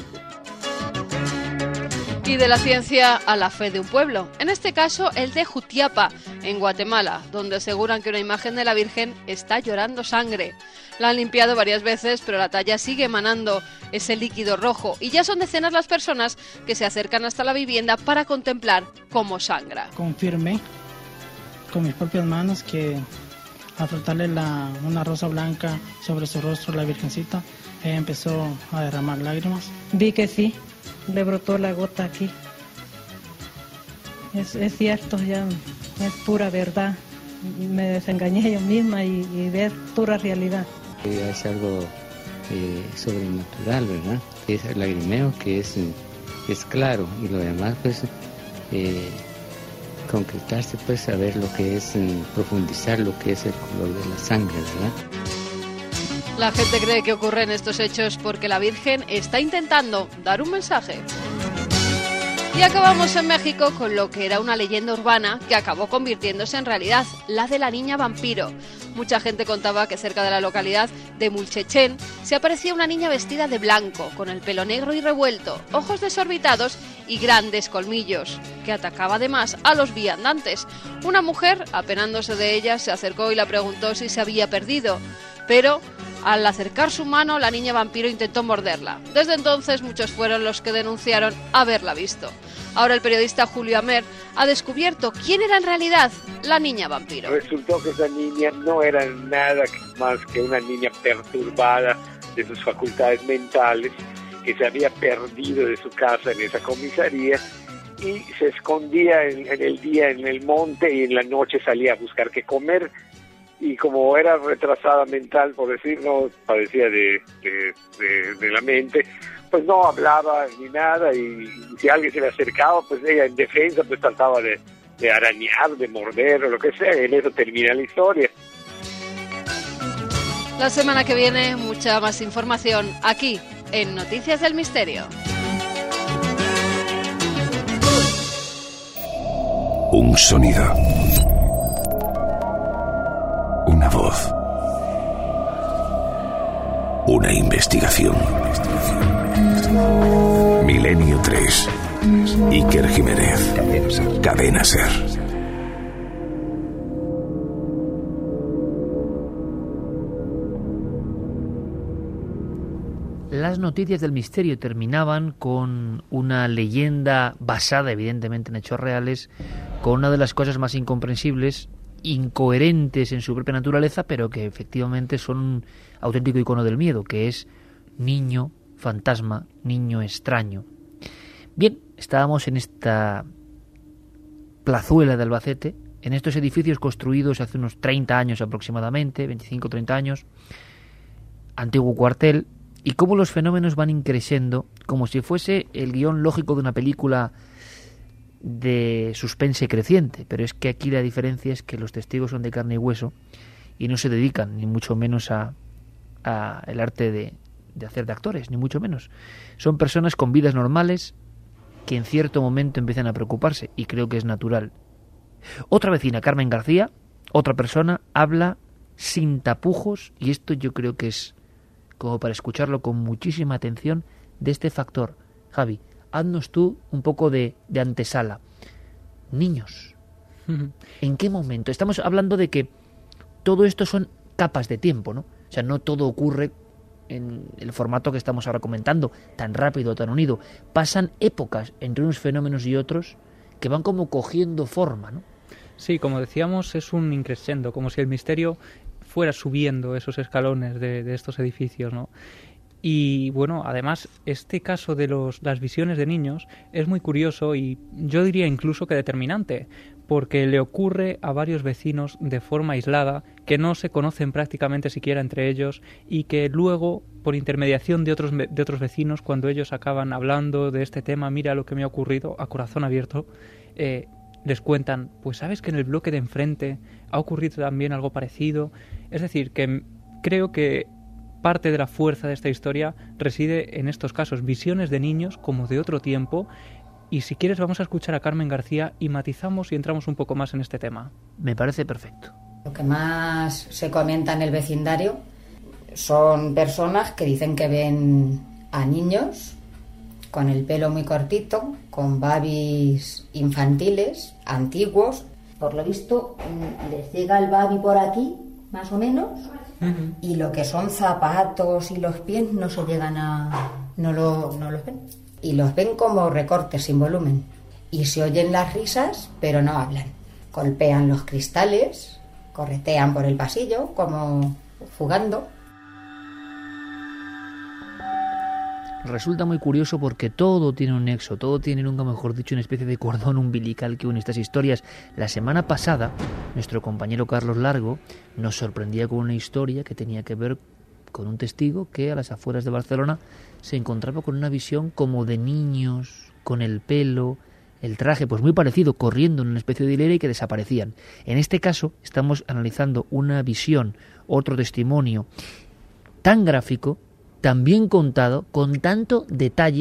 Y de la ciencia a la fe de un pueblo, en este caso el de Jutiapa, en Guatemala, donde aseguran que una imagen de la Virgen está llorando sangre. La han limpiado varias veces, pero la talla sigue emanando ese líquido rojo y ya son decenas las personas que se acercan hasta la vivienda para contemplar cómo sangra. Confirmé con mis propias manos que al frotarle la, una rosa blanca sobre su rostro la Virgencita, ella empezó a derramar lágrimas. Vi que sí. Le brotó la gota aquí. Es, es cierto, ya es pura verdad. Me desengañé yo misma y, y ver pura realidad. Es algo eh, sobrenatural, ¿verdad? Es el lagrimeo que es, es claro y lo demás, pues, eh, concretarse, pues, saber lo que es, profundizar lo que es el color de la sangre, ¿verdad? La gente cree que ocurren estos hechos porque la Virgen está intentando dar un mensaje. Y acabamos en México con lo que era una leyenda urbana que acabó convirtiéndose en realidad, la de la niña vampiro. Mucha gente contaba que cerca de la localidad de Mulchechén se aparecía una niña vestida de blanco, con el pelo negro y revuelto, ojos desorbitados y grandes colmillos, que atacaba además a los viandantes. Una mujer, apenándose de ella, se acercó y la preguntó si se había perdido, pero al acercar su mano, la niña vampiro intentó morderla. Desde entonces, muchos fueron los que denunciaron haberla visto. Ahora el periodista Julio Amer ha descubierto quién era en realidad la niña vampiro. Resultó que esa niña no era nada más que una niña perturbada de sus facultades mentales, que se había perdido de su casa en esa comisaría y se escondía en, en el día en el monte y en la noche salía a buscar qué comer. Y como era retrasada mental, por decirlo, padecía de, de, de, de la mente, pues no hablaba ni nada, y, y si alguien se le acercaba, pues ella en defensa pues trataba de, de arañar, de morder o lo que sea, y en eso termina la historia. La semana que viene, mucha más información aquí, en Noticias del Misterio. Un sonido. Una voz. Una investigación. Milenio tres. Iker Jiménez. Cadena Ser. Las noticias del misterio terminaban con una leyenda basada evidentemente en hechos reales, con una de las cosas más incomprensibles, incoherentes en su propia naturaleza, pero que efectivamente son un auténtico icono del miedo, que es niño fantasma, niño extraño. Bien, estábamos en esta plazuela de Albacete, en estos edificios construidos hace unos treinta años aproximadamente, veinticinco o treinta años, antiguo cuartel, y cómo los fenómenos van increciendo como si fuese el guión lógico de una película de suspense creciente, pero es que aquí la diferencia es que los testigos son de carne y hueso y no se dedican ni mucho menos a, a el arte de, de hacer de actores, ni mucho menos. Son personas con vidas normales que en cierto momento empiezan a preocuparse, y creo que es natural. Otra vecina, Carmen García, otra persona, habla sin tapujos, y esto yo creo que es como para escucharlo con muchísima atención, de este factor. Javi, haznos tú un poco de, de antesala. Niños, ¿en qué momento? Estamos hablando de que todo esto son capas de tiempo, ¿no? O sea, no todo ocurre en el formato que estamos ahora comentando, tan rápido, tan unido. Pasan épocas entre unos fenómenos y otros que van como cogiendo forma, ¿no? Sí, como decíamos, es un increscendo, como si el misterio fuera subiendo esos escalones de, de estos edificios, ¿no? Y bueno, además, este caso de los, las visiones de niños es muy curioso y yo diría incluso que determinante, porque le ocurre a varios vecinos de forma aislada, que no se conocen prácticamente siquiera entre ellos, y que luego, por intermediación de otros, de otros vecinos, cuando ellos acaban hablando de este tema, mira lo que me ha ocurrido, a corazón abierto, eh, les cuentan, pues sabes que en el bloque de enfrente ha ocurrido también algo parecido. Es decir, que creo que parte de la fuerza de esta historia reside en estos casos, visiones de niños como de otro tiempo. Y si quieres vamos a escuchar a Carmen García y matizamos y entramos un poco más en este tema. Me parece perfecto. Lo que más se comenta en el vecindario son personas que dicen que ven a niños con el pelo muy cortito, con babis infantiles, antiguos. Por lo visto les llega el babi por aquí, más o menos, uh-huh. Y lo que son zapatos y los pies no se llegan a... no, lo, no los ven. Y los ven como recortes sin volumen. Y se oyen las risas, pero no hablan. Golpean los cristales, corretean por el pasillo, como fugando. Resulta muy curioso porque todo tiene un nexo, todo tiene, nunca mejor dicho, una especie de cordón umbilical que une estas historias. La semana pasada, nuestro compañero Carlos Largo nos sorprendía con una historia que tenía que ver con un testigo que a las afueras de Barcelona se encontraba con una visión como de niños, con el pelo, el traje, pues muy parecido, corriendo en una especie de hilera y que desaparecían. En este caso estamos analizando una visión, otro testimonio tan gráfico, tan bien contado, con tanto detalle,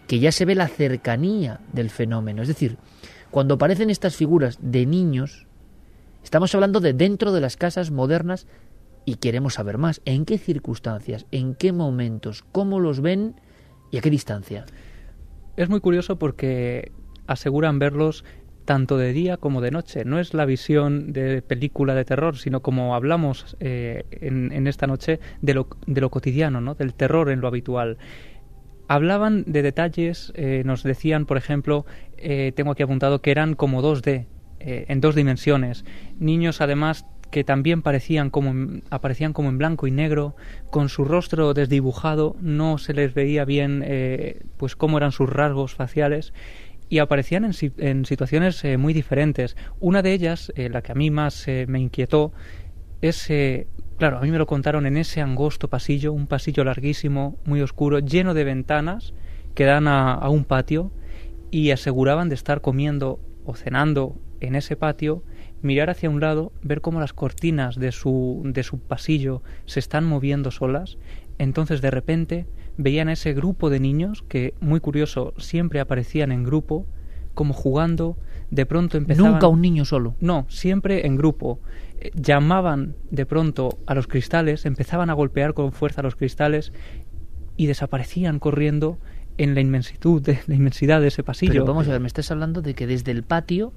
que ya se ve la cercanía del fenómeno. Es decir, cuando aparecen estas figuras de niños, estamos hablando de dentro de las casas modernas y queremos saber más. ¿En qué circunstancias? ¿En qué momentos? ¿Cómo los ven? ¿Y a qué distancia? Es muy curioso porque aseguran verlos tanto de día como de noche. No es la visión de película de terror, sino como hablamos eh, en, en esta noche de lo, de lo cotidiano, ¿no? Del terror en lo habitual. Hablaban de detalles, eh, nos decían, por ejemplo, eh, tengo aquí apuntado que eran como dos D, eh, en dos dimensiones. Niños, además, que también parecían como en, aparecían como en blanco y negro, con su rostro desdibujado, no se les veía bien eh, pues cómo eran sus rasgos faciales, y aparecían en, en situaciones eh, muy diferentes. Una de ellas, eh, la que a mí más eh, me inquietó, es... Eh, Claro, a mí me lo contaron en ese angosto pasillo, un pasillo larguísimo, muy oscuro, lleno de ventanas que dan a, a un patio, y aseguraban de estar comiendo o cenando en ese patio, mirar hacia un lado, ver cómo las cortinas de su, de su pasillo se están moviendo solas. Entonces, de repente, veían a ese grupo de niños que, muy curioso, siempre aparecían en grupo, como jugando. De pronto empezaban... Nunca un niño solo. No, siempre en grupo. Eh, llamaban de pronto a los cristales, empezaban a golpear con fuerza los cristales y desaparecían corriendo en la inmensitud, de, la inmensidad de ese pasillo. Pero vamos a ver, me estás hablando de que desde el patio,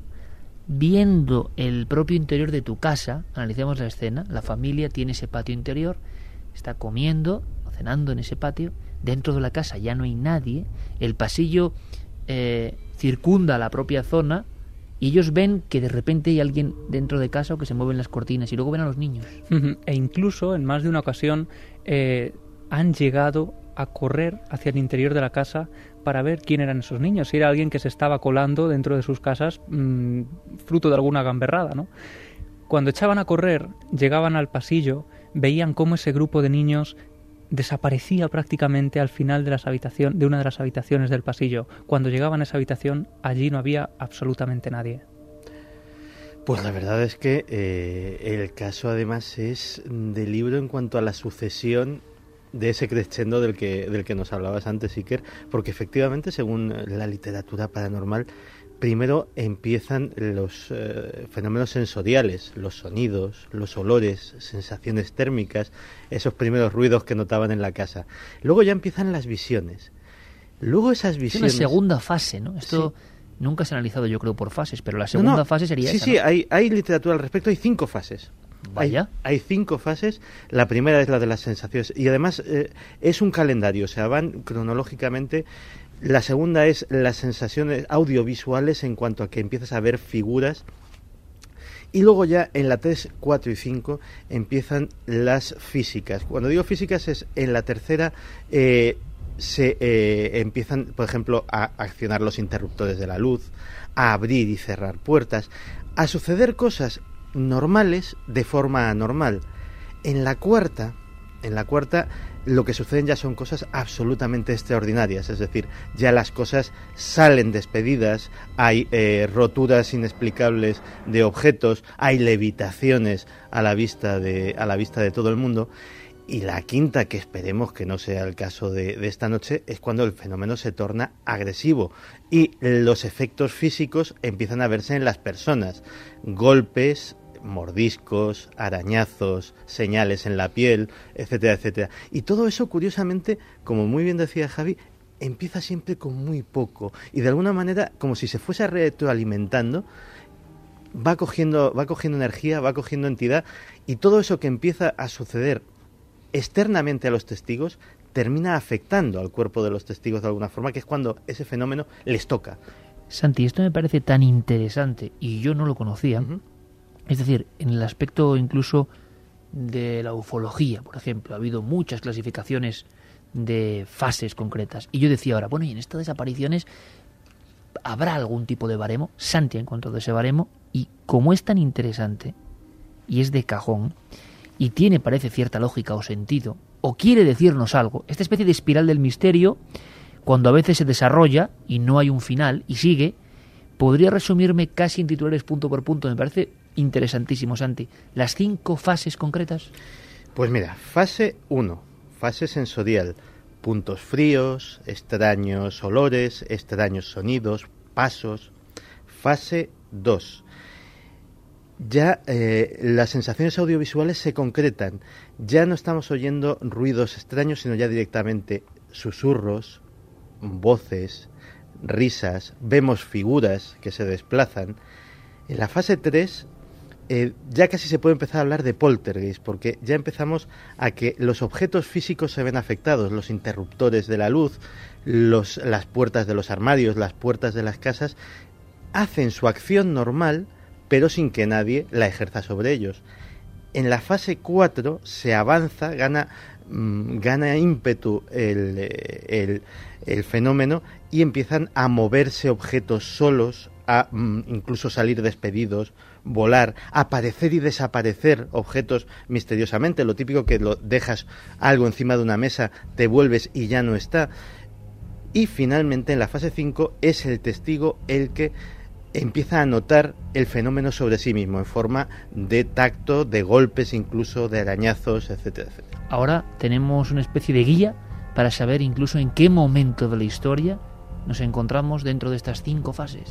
viendo el propio interior de tu casa, analicemos la escena, la familia tiene ese patio interior, está comiendo o cenando en ese patio, dentro de la casa ya no hay nadie, el pasillo eh, circunda la propia zona, y ellos ven que de repente hay alguien dentro de casa o que se mueven las cortinas, y luego ven a los niños. E incluso en más de una ocasión eh, han llegado a correr hacia el interior de la casa para ver quién eran esos niños, si era alguien que se estaba colando dentro de sus casas mmm, fruto de alguna gamberrada, ¿no? Cuando echaban a correr, llegaban al pasillo, veían cómo ese grupo de niños desaparecía prácticamente al final de, las habitación, de una de las habitaciones del pasillo. Cuando llegaban a esa habitación, allí no había absolutamente nadie. Pues la verdad es que eh, el caso además es de libro en cuanto a la sucesión de ese crescendo del que, del que nos hablabas antes, Iker, porque efectivamente, según la literatura paranormal, primero empiezan los eh, fenómenos sensoriales, los sonidos, los olores, sensaciones térmicas, esos primeros ruidos que notaban en la casa. Luego ya empiezan las visiones. Luego esas visiones... Es una segunda fase, ¿no? Esto sí. Nunca se ha analizado, yo creo, por fases, pero la segunda no, no. fase sería sí, esa, Sí, sí, ¿no? hay, hay literatura al respecto, hay cinco fases. Vaya. Hay, hay cinco fases. La primera es la de las sensaciones. Y además eh, es un calendario, o sea, van cronológicamente. La segunda es las sensaciones audiovisuales en cuanto a que empiezas a ver figuras. Y luego ya en la tres, cuatro y cinco empiezan las físicas. Cuando digo físicas es en la tercera eh, se eh, empiezan, por ejemplo, a accionar los interruptores de la luz, a abrir y cerrar puertas, a suceder cosas normales de forma anormal. En la cuarta, en la cuarta lo que suceden ya son cosas absolutamente extraordinarias, es decir, ya las cosas salen despedidas, hay eh, roturas inexplicables de objetos, hay levitaciones a la vista de a la vista de todo el mundo. Y la quinta, que esperemos que no sea el caso de, de esta noche, es cuando el fenómeno se torna agresivo y los efectos físicos empiezan a verse en las personas. Golpes, mordiscos, arañazos, señales en la piel, etcétera, etcétera. Y todo eso, curiosamente, como muy bien decía Javi, empieza siempre con muy poco. Y de alguna manera, como si se fuese retroalimentando, va cogiendo, va cogiendo energía, va cogiendo entidad, y todo eso que empieza a suceder externamente a los testigos termina afectando al cuerpo de los testigos de alguna forma, que es cuando ese fenómeno les toca. Santi, esto me parece tan interesante y yo no lo conocía. Uh-huh. Es decir, en el aspecto incluso de la ufología, por ejemplo, ha habido muchas clasificaciones de fases concretas. Y yo decía ahora, bueno, y en estas desapariciones habrá algún tipo de baremo. Santi ha encontrado ese baremo, y como es tan interesante y es de cajón y tiene, parece, cierta lógica o sentido, o quiere decirnos algo, esta especie de espiral del misterio, cuando a veces se desarrolla y no hay un final y sigue, podría resumirme casi en titulares punto por punto. Me parece interesantísimo, Santi. ¿Las cinco fases concretas? Pues mira, fase uno, fase sensorial, puntos fríos, extraños olores, extraños sonidos, pasos. Fase dos. Ya eh, las sensaciones audiovisuales se concretan. Ya no estamos oyendo ruidos extraños, sino ya directamente susurros, voces, risas, vemos figuras que se desplazan. En la fase tres eh, ya casi se puede empezar a hablar de poltergeist, porque ya empezamos a que los objetos físicos se ven afectados, los interruptores de la luz, los, las puertas de los armarios, las puertas de las casas, hacen su acción normal, pero sin que nadie la ejerza sobre ellos. En la fase cuatro se avanza, gana, mmm, gana ímpetu el, el, el fenómeno y empiezan a moverse objetos solos, a mmm, incluso salir despedidos, volar, aparecer y desaparecer objetos misteriosamente. Lo típico que lo dejas algo encima de una mesa, te vuelves y ya no está. Y finalmente en la fase cinco es el testigo el que empieza a notar el fenómeno sobre sí mismo en forma de tacto, de golpes incluso, de arañazos, etcétera, etcétera. Ahora tenemos una especie de guía para saber incluso en qué momento de la historia nos encontramos dentro de estas cinco fases.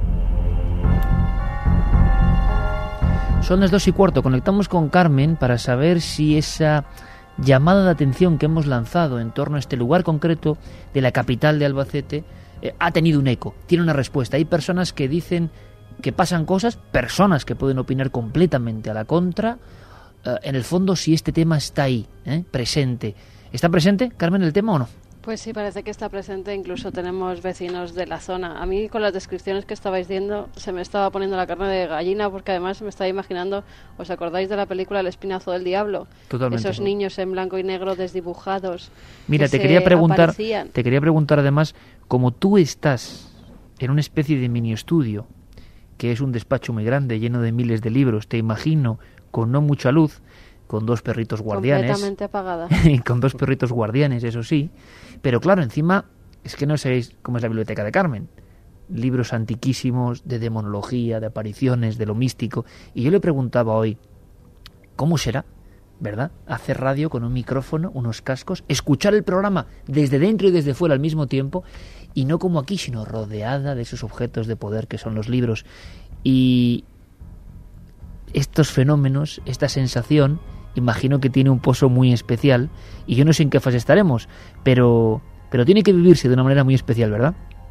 Son las dos y cuarto. Conectamos con Carmen para saber si esa llamada de atención que hemos lanzado en torno a este lugar concreto de la capital de Albacete eh, ha tenido un eco, tiene una respuesta. Hay personas que dicen que pasan cosas, personas que pueden opinar completamente a la contra. Eh, en el fondo, si este tema está ahí, eh, presente. ¿Está presente, Carmen, el tema o no? Pues sí, parece que está presente. Incluso tenemos vecinos de la zona. A mí, con las descripciones que estabais diciendo, se me estaba poniendo la carne de gallina, porque además me estaba imaginando, ¿os acordáis de la película El espinazo del diablo? Totalmente. Esos niños en blanco y negro desdibujados. Mira, te quería preguntar, aparecían. te quería preguntar además, como tú estás en una especie de mini estudio, que es un despacho muy grande, lleno de miles de libros, te imagino con no mucha luz, con dos perritos guardianes. Completamente apagada. Con dos perritos guardianes, eso sí. Pero claro, encima, es que no sabéis cómo es la biblioteca de Carmen. Libros antiquísimos de demonología, de apariciones, de lo místico. Y yo le preguntaba hoy, ¿cómo será, verdad? Hacer radio con un micrófono, unos cascos, escuchar el programa desde dentro y desde fuera al mismo tiempo, y no como aquí, sino rodeada de esos objetos de poder que son los libros. Y estos fenómenos, esta sensación, imagino que tiene un pozo muy especial, y yo no sé en qué fase estaremos, pero, pero tiene que vivirse de una manera muy especial, ¿verdad?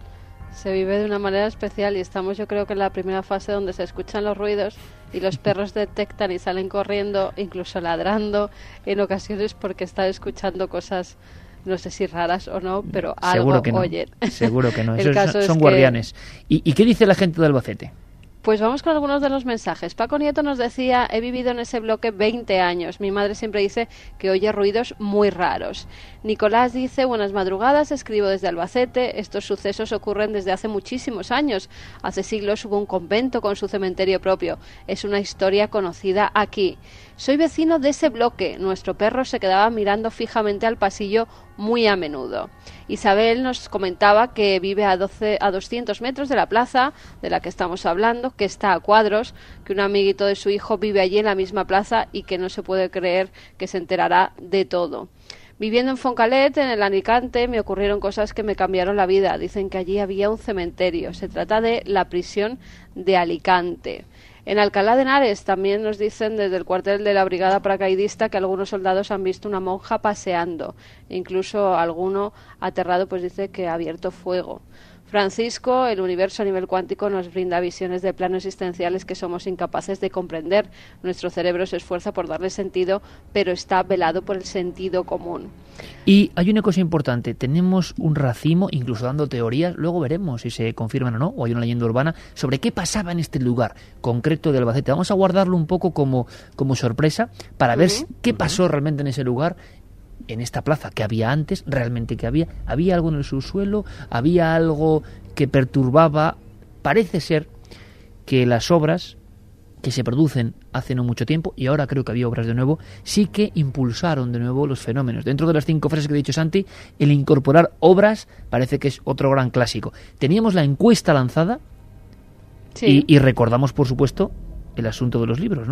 Se vive de una manera especial y estamos, yo creo que en la primera fase donde se escuchan los ruidos y los perros detectan y salen corriendo, incluso ladrando en ocasiones porque están escuchando cosas, no sé si raras o no, pero algo Seguro que no. oyen. Seguro que no, El esos caso son, es son que... guardianes. ¿Y, ¿Y qué dice la gente de Albacete? Pues vamos con algunos de los mensajes. Paco Nieto nos decía, he vivido en ese bloque veinte años. Mi madre siempre dice que oye ruidos muy raros. Nicolás dice, buenas madrugadas, escribo desde Albacete. Estos sucesos ocurren desde hace muchísimos años. Hace siglos hubo un convento con su cementerio propio. Es una historia conocida aquí. Soy vecino de ese bloque. Nuestro perro se quedaba mirando fijamente al pasillo muy a menudo. Isabel nos comentaba que vive a, doce, a doscientos metros de la plaza de la que estamos hablando, que está a cuadros, que un amiguito de su hijo vive allí en la misma plaza y que no se puede creer que se enterará de todo. Viviendo en Foncalet, en el Alicante, me ocurrieron cosas que me cambiaron la vida. Dicen que allí había un cementerio. Se trata de la prisión de Alicante. En Alcalá de Henares también nos dicen desde el cuartel de la Brigada Paracaidista que algunos soldados han visto una monja paseando. Incluso alguno aterrado pues dice que ha abierto fuego. Francisco, el universo a nivel cuántico nos brinda visiones de planos existenciales que somos incapaces de comprender. Nuestro cerebro se esfuerza por darle sentido, pero está velado por el sentido común. Y hay una cosa importante, tenemos un racimo, incluso dando teorías, luego veremos si se confirman o no, o hay una leyenda urbana, sobre qué pasaba en este lugar concreto de Albacete. Vamos a guardarlo un poco como, como sorpresa para ver uh-huh. qué pasó realmente en ese lugar, en esta plaza que había antes, realmente que había, había algo en el subsuelo, había algo que perturbaba. Parece ser que las obras que se producen hace no mucho tiempo, y ahora creo que había obras de nuevo, sí que impulsaron de nuevo los fenómenos. Dentro de las cinco frases que he dicho Santi, el incorporar obras parece que es otro gran clásico. Teníamos la encuesta lanzada sí. y, y recordamos, por supuesto, el asunto de los libros, ¿no?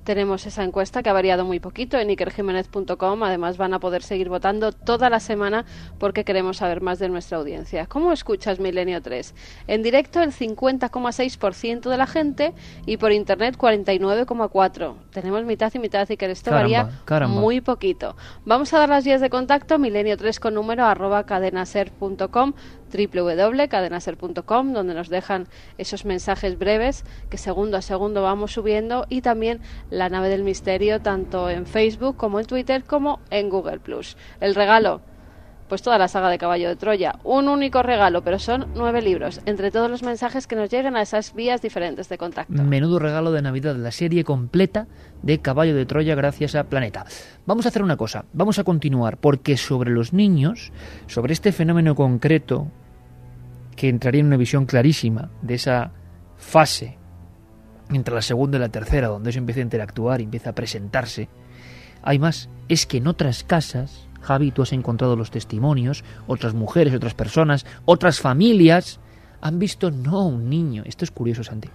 tenemos esa encuesta que ha variado muy poquito en iker jiménez punto com. Además van a poder seguir votando toda la semana porque queremos saber más de nuestra audiencia. ¿Cómo escuchas Milenio tres? En directo el cincuenta coma seis por ciento de la gente y por internet cuarenta y nueve coma cuatro por ciento. Tenemos mitad y mitad, Iker, esto Caramba, varía caramba. muy poquito. Vamos a dar las vías de contacto, milenio tres con número arroba cadenaser punto com, doble u doble u doble punto cadenaser punto com, donde nos dejan esos mensajes breves que segundo a segundo vamos subiendo, y también La Nave del Misterio, tanto en Facebook como en Twitter como en Google plus. El regalo, pues toda la saga de Caballo de Troya, un único regalo, pero son nueve libros, entre todos los mensajes que nos lleguen a esas vías diferentes de contacto. Menudo regalo de Navidad, la serie completa de Caballo de Troya gracias a Planeta. Vamos a hacer una cosa, vamos a continuar, porque sobre los niños, sobre este fenómeno concreto, que entraría en una visión clarísima de esa fase entre la segunda y la tercera, donde eso empieza a interactuar y empieza a presentarse, hay más. Es que en otras casas, Javi, tú has encontrado los testimonios, otras mujeres, otras personas, otras familias han visto no un niño, esto es curioso, Santi,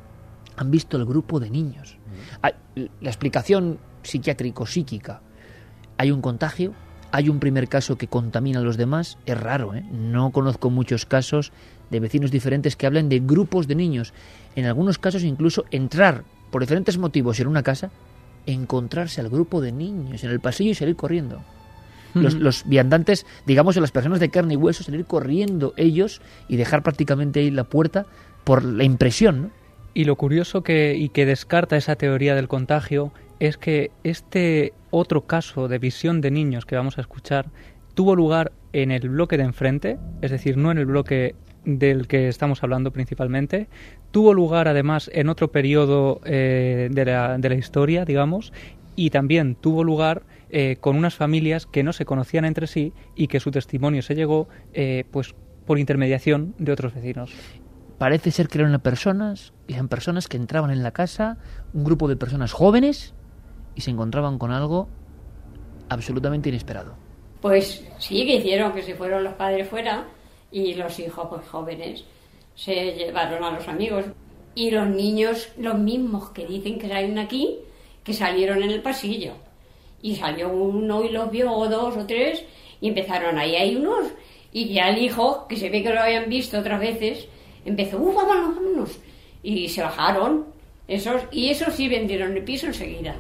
han visto el grupo de niños. Hay, la explicación psiquiátrico-psíquica, hay un contagio, hay un primer caso que contamina a los demás, es raro, ¿eh? No conozco muchos casos de vecinos diferentes que hablen de grupos de niños. En algunos casos incluso entrar por diferentes motivos en una casa, encontrarse al grupo de niños en el pasillo y salir corriendo. Los, los viandantes, digamos, las personas de carne y hueso, salir corriendo ellos y dejar prácticamente ahí la puerta por la impresión, ¿no? Y lo curioso que y que descarta esa teoría del contagio es que este otro caso de visión de niños que vamos a escuchar tuvo lugar en el bloque de enfrente, es decir, no en el bloque del que estamos hablando principalmente. Tuvo lugar además en otro periodo eh, de, la, de la historia, digamos, y también tuvo lugar eh, con unas familias que no se conocían entre sí y que su testimonio se llegó eh, pues por intermediación de otros vecinos. Parece ser que eran personas, eran personas que entraban en la casa, un grupo de personas jóvenes, y se encontraban con algo absolutamente inesperado. Pues sí, que hicieron que se fueron los padres fuera y los hijos, pues jóvenes, se llevaron a los amigos. Y los niños, los mismos que dicen que salen aquí, que salieron en el pasillo. Y salió uno y los vio, o dos o tres, y empezaron, ahí hay unos. Y ya el hijo, que se ve que lo habían visto otras veces, empezó, ¡uh, vámonos, vámonos! Y se bajaron, esos, y esos sí vendieron el piso enseguida.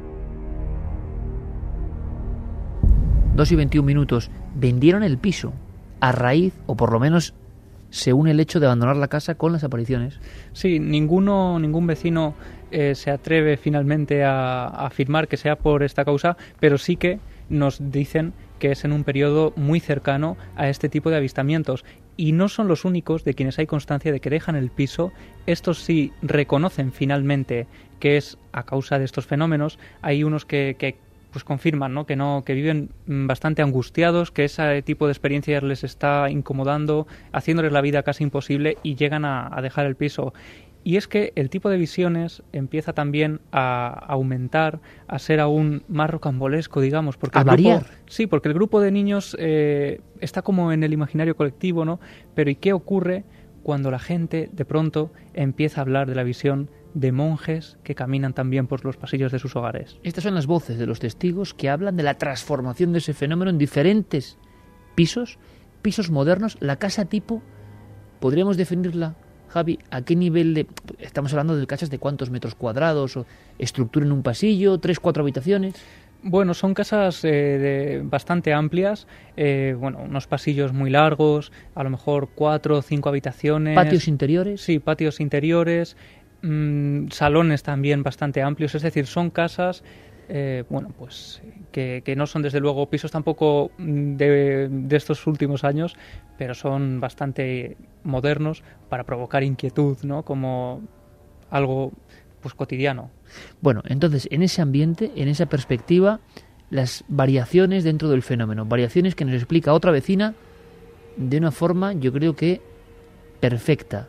Dos y veintiún minutos. Vendieron el piso a raíz, o por lo menos se une el hecho de abandonar la casa con las apariciones. Sí, ninguno, ningún vecino eh, se atreve finalmente a, a afirmar que sea por esta causa, pero sí que nos dicen que es en un periodo muy cercano a este tipo de avistamientos. Y no son los únicos de quienes hay constancia de que dejan el piso. Estos sí reconocen finalmente que es a causa de estos fenómenos. Hay unos que, que pues confirman, ¿no? que no que viven bastante angustiados, que ese tipo de experiencias les está incomodando, haciéndoles la vida casi imposible, y llegan a, a dejar el piso. Y es que el tipo de visiones empieza también a aumentar, a ser aún más rocambolesco, digamos, porque a el variar. Grupo, sí, porque el grupo de niños eh, está como en el imaginario colectivo, ¿no? Pero ¿y qué ocurre cuando la gente de pronto empieza a hablar de la visión de monjes que caminan también por los pasillos de sus hogares? Estas son las voces de los testigos que hablan de la transformación de ese fenómeno en diferentes pisos, pisos modernos. La casa tipo, ¿podríamos definirla, Javi? ¿A qué nivel de...? Estamos hablando de casas de cuántos metros cuadrados, o estructura en un pasillo, tres, cuatro habitaciones. Bueno, son casas eh, de, bastante amplias, eh, bueno, unos pasillos muy largos, a lo mejor cuatro o cinco habitaciones. ¿Patios interiores? Sí, patios interiores, mmm, salones también bastante amplios, es decir, son casas, eh, bueno, pues que, que no son desde luego pisos tampoco de, de estos últimos años, pero son bastante modernos para provocar inquietud, ¿no? Como algo pues cotidiano. Bueno, entonces, en ese ambiente, en esa perspectiva, las variaciones dentro del fenómeno, variaciones que nos explica otra vecina de una forma, yo creo que perfecta.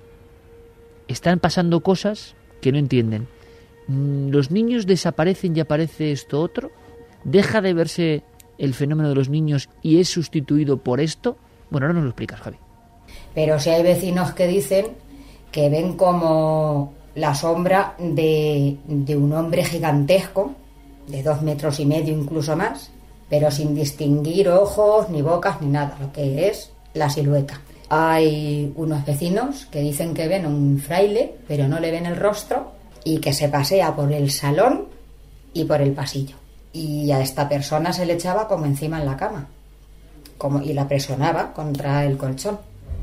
Están pasando cosas que no entienden. Los niños desaparecen y aparece esto otro. Deja de verse el fenómeno de los niños y es sustituido por esto. Bueno, ahora nos lo explicas, Javi. Pero si hay vecinos que dicen que ven como la sombra de, de un hombre gigantesco, de dos metros y medio incluso más, pero sin distinguir ojos, ni bocas, ni nada, lo que es la silueta. Hay unos vecinos que dicen que ven un fraile, pero no le ven el rostro, y que se pasea por el salón y por el pasillo. Y a esta persona se le echaba como encima en la cama, como, y la presionaba contra el colchón.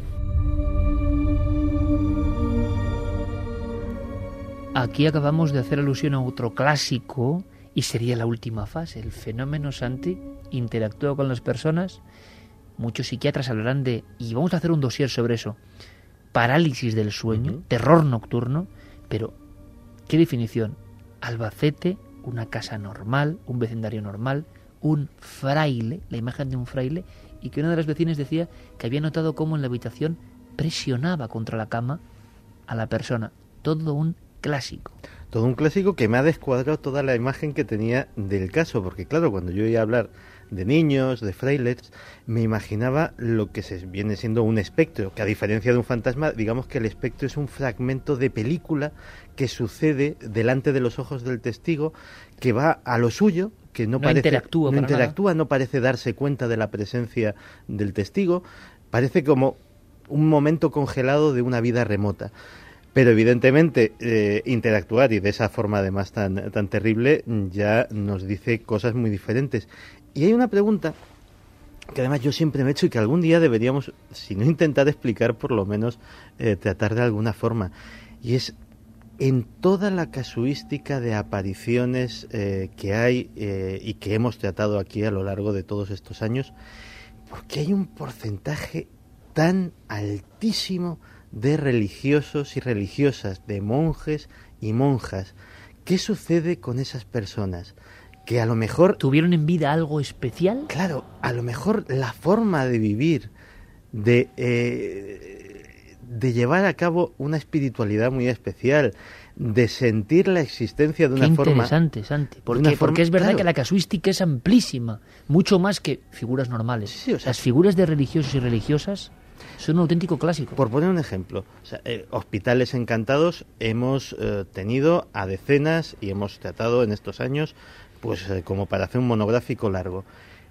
Aquí acabamos de hacer alusión a otro clásico, y sería la última fase. El fenómeno Santi interactúa con las personas. Muchos psiquiatras hablarán de, y vamos a hacer un dossier sobre eso, parálisis del sueño, uh-huh. terror nocturno, pero ¿qué definición? Albacete, una casa normal, un vecindario normal, un fraile, la imagen de un fraile, y que una de las vecinas decía que había notado cómo en la habitación presionaba contra la cama a la persona. Todo un clásico. Todo un clásico que me ha descuadrado toda la imagen que tenía del caso, porque claro, cuando yo iba a hablar de niños, de frailes, me imaginaba lo que se viene siendo un espectro, que a diferencia de un fantasma, digamos que el espectro es un fragmento de película que sucede delante de los ojos del testigo, que va a lo suyo, que no, no parece, interactúa, no, interactúa no parece darse cuenta de la presencia del testigo, parece como un momento congelado de una vida remota. Pero evidentemente eh, interactuar y de esa forma además tan, tan terrible ya nos dice cosas muy diferentes. Y hay una pregunta que además yo siempre me he hecho y que algún día deberíamos, si no intentar explicar, por lo menos eh, tratar de alguna forma. Y es, en toda la casuística de apariciones eh, que hay eh, y que hemos tratado aquí a lo largo de todos estos años, ¿por qué hay un porcentaje tan altísimo de religiosos y religiosas, de monjes y monjas? ¿Qué sucede con esas personas? Que a lo mejor... ¿Tuvieron en vida algo especial? Claro, a lo mejor la forma de vivir, de, eh, de llevar a cabo una espiritualidad muy especial, de sentir la existencia de una Qué forma... interesante, Santi, porque, forma, porque es verdad claro. que la casuística es amplísima, mucho más que figuras normales. Sí, o sea, las figuras de religiosos y religiosas son un auténtico clásico. Por poner un ejemplo, o sea, eh, Hospitales Encantados hemos eh, tenido a decenas y hemos tratado en estos años, pues eh, como para hacer un monográfico largo.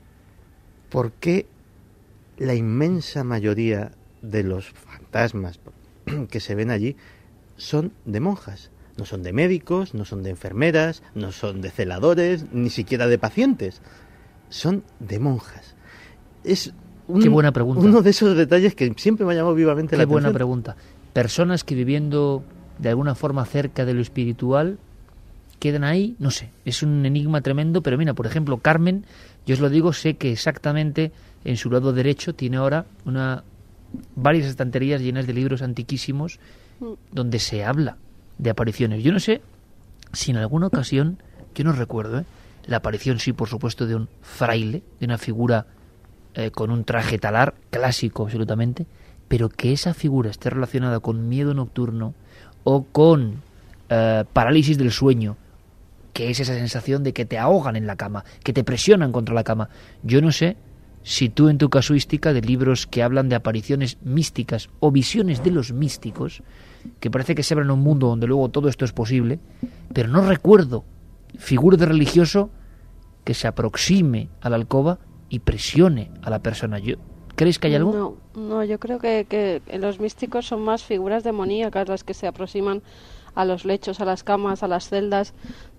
¿Por qué la inmensa mayoría de los fantasmas que se ven allí son de monjas? No son de médicos, no son de enfermeras, no son de celadores, ni siquiera de pacientes. Son de monjas. Es un, Qué buena pregunta. Uno de esos detalles que siempre me ha llamado vivamente Qué la atención. buena pregunta. Personas que viviendo de alguna forma cerca de lo espiritual quedan ahí, no sé, es un enigma tremendo, pero mira, por ejemplo, Carmen, yo os lo digo, sé que exactamente en su lado derecho tiene ahora una varias estanterías llenas de libros antiquísimos donde se habla de apariciones. Yo no sé si en alguna ocasión, yo no recuerdo, ¿eh? la aparición sí, por supuesto, de un fraile, de una figura eh, con un traje talar, clásico absolutamente, pero que esa figura esté relacionada con miedo nocturno o con eh, parálisis del sueño, que es esa sensación de que te ahogan en la cama, que te presionan contra la cama. Yo no sé si tú en tu casuística de libros que hablan de apariciones místicas o visiones de los místicos, que parece que se abren un mundo donde luego todo esto es posible, pero no recuerdo figura de religioso que se aproxime a la alcoba y presione a la persona. Yo, ¿crees que hay algo? No, no, yo creo que, que los místicos son más figuras demoníacas las que se aproximan a los lechos, a las camas, a las celdas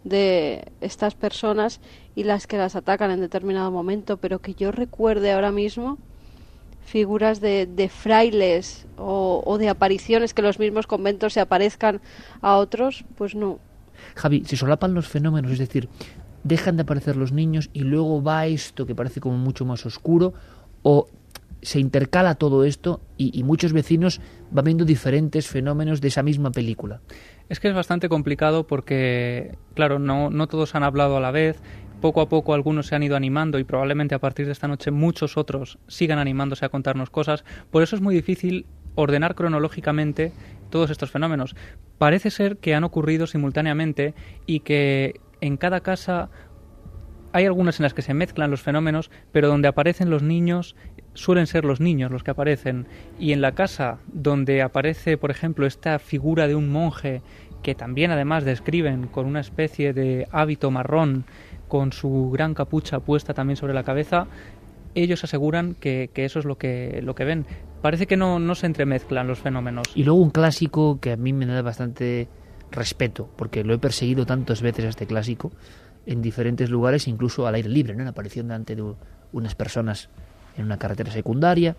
de estas personas y las que las atacan en determinado momento, pero que yo recuerde ahora mismo figuras de, de frailes o, o de apariciones, que los mismos conventos se aparezcan a otros, pues no. Javi, se solapan los fenómenos, es decir, dejan de aparecer los niños y luego va esto que parece como mucho más oscuro, o se intercala todo esto y, y muchos vecinos van viendo diferentes fenómenos de esa misma película. Es que es bastante complicado porque, claro, no, no todos han hablado a la vez. Poco a poco algunos se han ido animando y probablemente a partir de esta noche muchos otros sigan animándose a contarnos cosas. Por eso es muy difícil ordenar cronológicamente todos estos fenómenos. Parece ser que han ocurrido simultáneamente y que en cada casa hay algunas en las que se mezclan los fenómenos, pero donde aparecen los niños suelen ser los niños los que aparecen. Y en la casa donde aparece, por ejemplo, esta figura de un monje que también además describen con una especie de hábito marrón, con su gran capucha puesta también sobre la cabeza, ellos aseguran que, que eso es lo que, lo que ven. Parece que no, no se entremezclan los fenómenos. Y luego un clásico que a mí me da bastante respeto, porque lo he perseguido tantas veces a este clásico, en diferentes lugares, incluso al aire libre, ¿no? En aparición delante de unas personas en una carretera secundaria.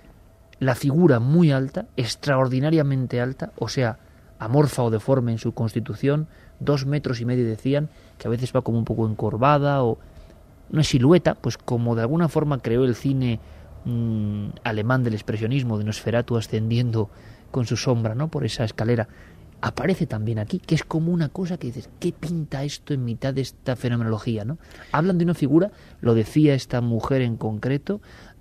La figura muy alta, extraordinariamente alta, o sea, amorfa o deforme en su constitución, dos metros y medio decían, que a veces va como un poco encorvada, o una silueta, pues como de alguna forma creó el cine mmm, alemán del expresionismo, de Nosferatu ascendiendo con su sombra, ¿no?, por esa escalera. Aparece también aquí, que es como una cosa que dices, ¿qué pinta esto en mitad de esta fenomenología, ¿no? Hablan de una figura, lo decía esta mujer en concreto,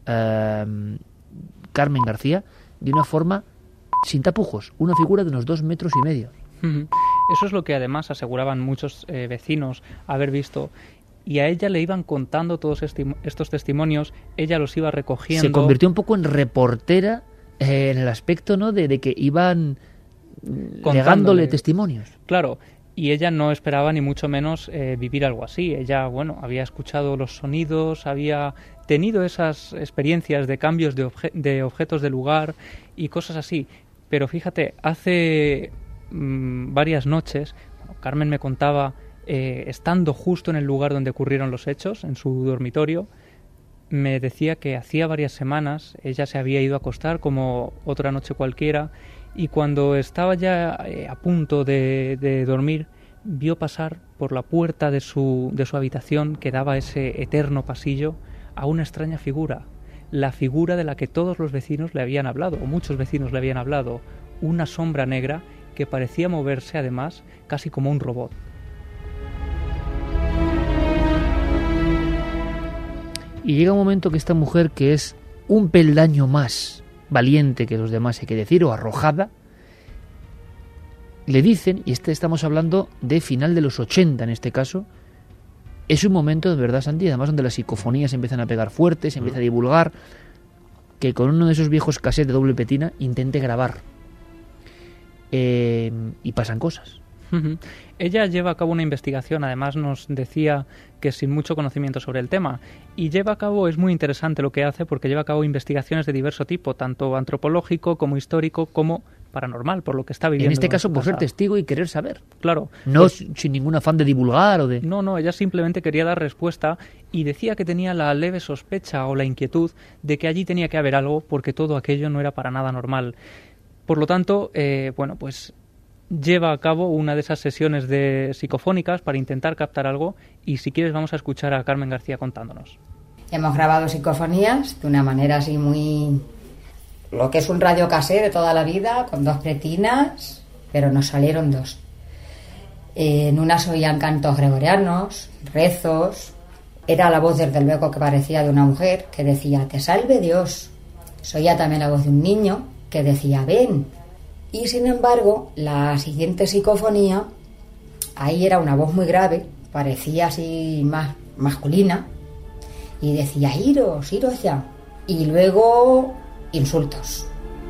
uh, Carmen García, de una forma sin tapujos, una figura de unos dos metros y medio. Eso es lo que además aseguraban muchos eh, vecinos haber visto. Y a ella le iban contando todos esti- estos testimonios, ella los iba recogiendo. Se convirtió un poco en reportera eh, en el aspecto, ¿no?, de, de que iban legándole testimonios. Claro, y ella no esperaba ni mucho menos eh, vivir algo así. Ella, bueno, había escuchado los sonidos, había tenido esas experiencias de cambios de, obje- de objetos de lugar y cosas así. Pero fíjate, hace mmm, varias noches, bueno, Carmen me contaba, eh, estando justo en el lugar donde ocurrieron los hechos, en su dormitorio, me decía que hacía varias semanas ella se había ido a acostar como otra noche cualquiera, y cuando estaba ya eh, a punto de, de dormir, vio pasar por la puerta de su, de su habitación, que daba ese eterno pasillo, a una extraña figura, la figura de la que todos los vecinos le habían hablado, o muchos vecinos le habían hablado, una sombra negra que parecía moverse además casi como un robot. Y llega un momento que esta mujer, que es un peldaño más valiente que los demás, hay que decir, o arrojada, le dicen, y este estamos hablando de final de los ochenta en este caso, es un momento de verdad, Santi, además donde las psicofonías empiezan a pegar fuerte, se empieza a divulgar, que con uno de esos viejos cassettes de doble petina intente grabar. Eh, y pasan cosas. Uh-huh. Ella lleva a cabo una investigación, además nos decía que sin mucho conocimiento sobre el tema, y lleva a cabo, es muy interesante lo que hace, porque lleva a cabo investigaciones de diverso tipo, tanto antropológico como histórico como paranormal, por lo que está viviendo. En este caso, en por casa. ser testigo y querer saber. Claro. No Pues, sin ningún afán de divulgar o de... No, no, ella simplemente quería dar respuesta y decía que tenía la leve sospecha o la inquietud de que allí tenía que haber algo, porque todo aquello no era para nada normal. Por lo tanto, eh, bueno, pues lleva a cabo una de esas sesiones de psicofónicas para intentar captar algo, y si quieres vamos a escuchar a Carmen García contándonos. Hemos grabado psicofonías de una manera así muy... lo que es un radiocasé de toda la vida, con dos pretinas, pero nos salieron dos. En una se oían cantos gregorianos, rezos, era la voz desde luego que parecía de una mujer que decía, te salve Dios. Se oía también la voz de un niño que decía, ven. Y sin embargo, la siguiente psicofonía, ahí era una voz muy grave, parecía así más masculina, y decía, iros, iros ya. Y luego, insultos.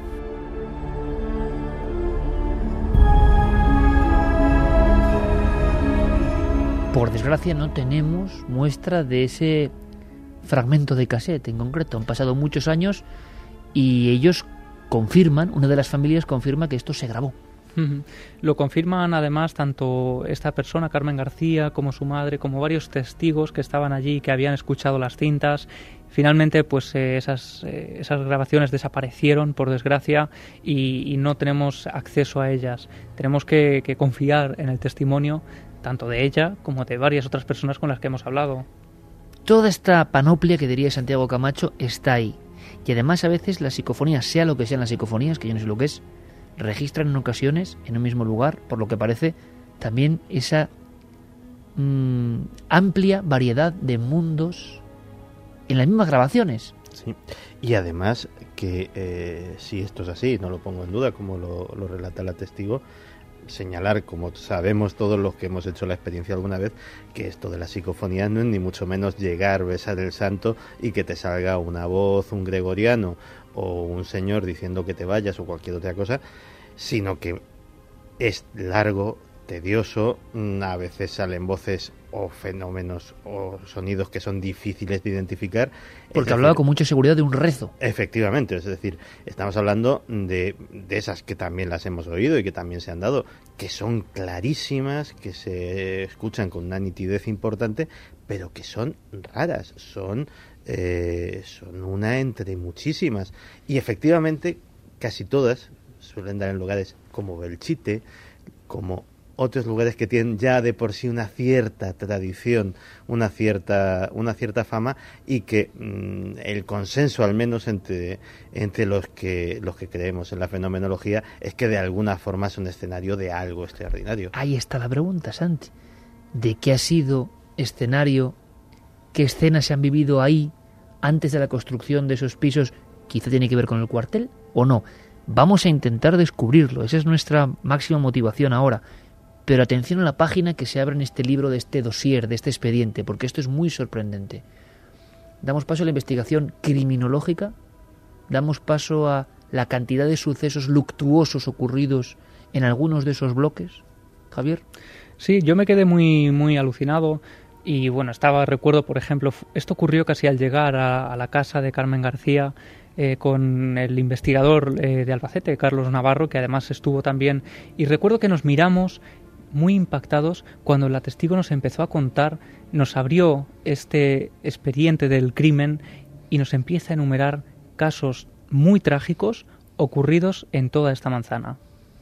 Por desgracia no tenemos muestra de ese fragmento de cassette en concreto. Han pasado muchos años y ellos confirman, una de las familias confirma que esto se grabó. Lo confirman además tanto esta persona, Carmen García, como su madre, como varios testigos que estaban allí, que habían escuchado las cintas. Finalmente, pues eh, esas, eh, esas grabaciones desaparecieron, por desgracia, y, y no tenemos acceso a ellas. Tenemos que, que confiar en el testimonio tanto de ella como de varias otras personas con las que hemos hablado. Toda esta panoplia que diría Santiago Camacho está ahí. Y además a veces las psicofonías, sea lo que sean las psicofonías, que yo no sé lo que es, registran en ocasiones en un mismo lugar, por lo que parece, también esa mmm, amplia variedad de mundos en las mismas grabaciones. Sí, y además que eh, si esto es así, no lo pongo en duda, como lo, lo relata la testigo, señalar, como sabemos todos los que hemos hecho la experiencia alguna vez, que esto de las psicofonías no es ni mucho menos llegar, besar el santo y que te salga una voz, un gregoriano o un señor diciendo que te vayas o cualquier otra cosa, sino que es largo, tedioso, a veces salen voces o fenómenos o sonidos que son difíciles de identificar. Porque hablaba decir, con mucha seguridad de un rezo. Efectivamente, es decir, estamos hablando de, de esas que también las hemos oído y que también se han dado, que son clarísimas, que se escuchan con una nitidez importante, pero que son raras, son, eh, son una entre muchísimas. Y efectivamente, casi todas suelen dar en lugares como Belchite, como otros lugares que tienen ya de por sí una cierta tradición, una cierta una cierta fama, y que mmm, el consenso, al menos entre entre los que los que creemos en la fenomenología, es que de alguna forma es un escenario de algo extraordinario. Ahí está la pregunta, Santi. ¿De qué ha sido escenario? ¿Qué escenas se han vivido ahí antes de la construcción de esos pisos? ¿Quizá tiene que ver con el cuartel o no? Vamos a intentar descubrirlo. Esa es nuestra máxima motivación ahora. Pero atención a la página que se abre en este libro, de este dossier, de este expediente, porque esto es muy sorprendente. Damos paso a la investigación criminológica, damos paso a la cantidad de sucesos luctuosos ocurridos en algunos de esos bloques. Javier. Sí, yo me quedé muy, muy alucinado y bueno, estaba, recuerdo, por ejemplo, esto ocurrió casi al llegar a, a la casa de Carmen García, Eh, con el investigador eh, de Albacete, Carlos Navarro, que además estuvo también, y recuerdo que nos miramos muy impactados cuando la testigo nos empezó a contar, nos abrió este expediente del crimen y nos empieza a enumerar casos muy trágicos ocurridos en toda esta manzana.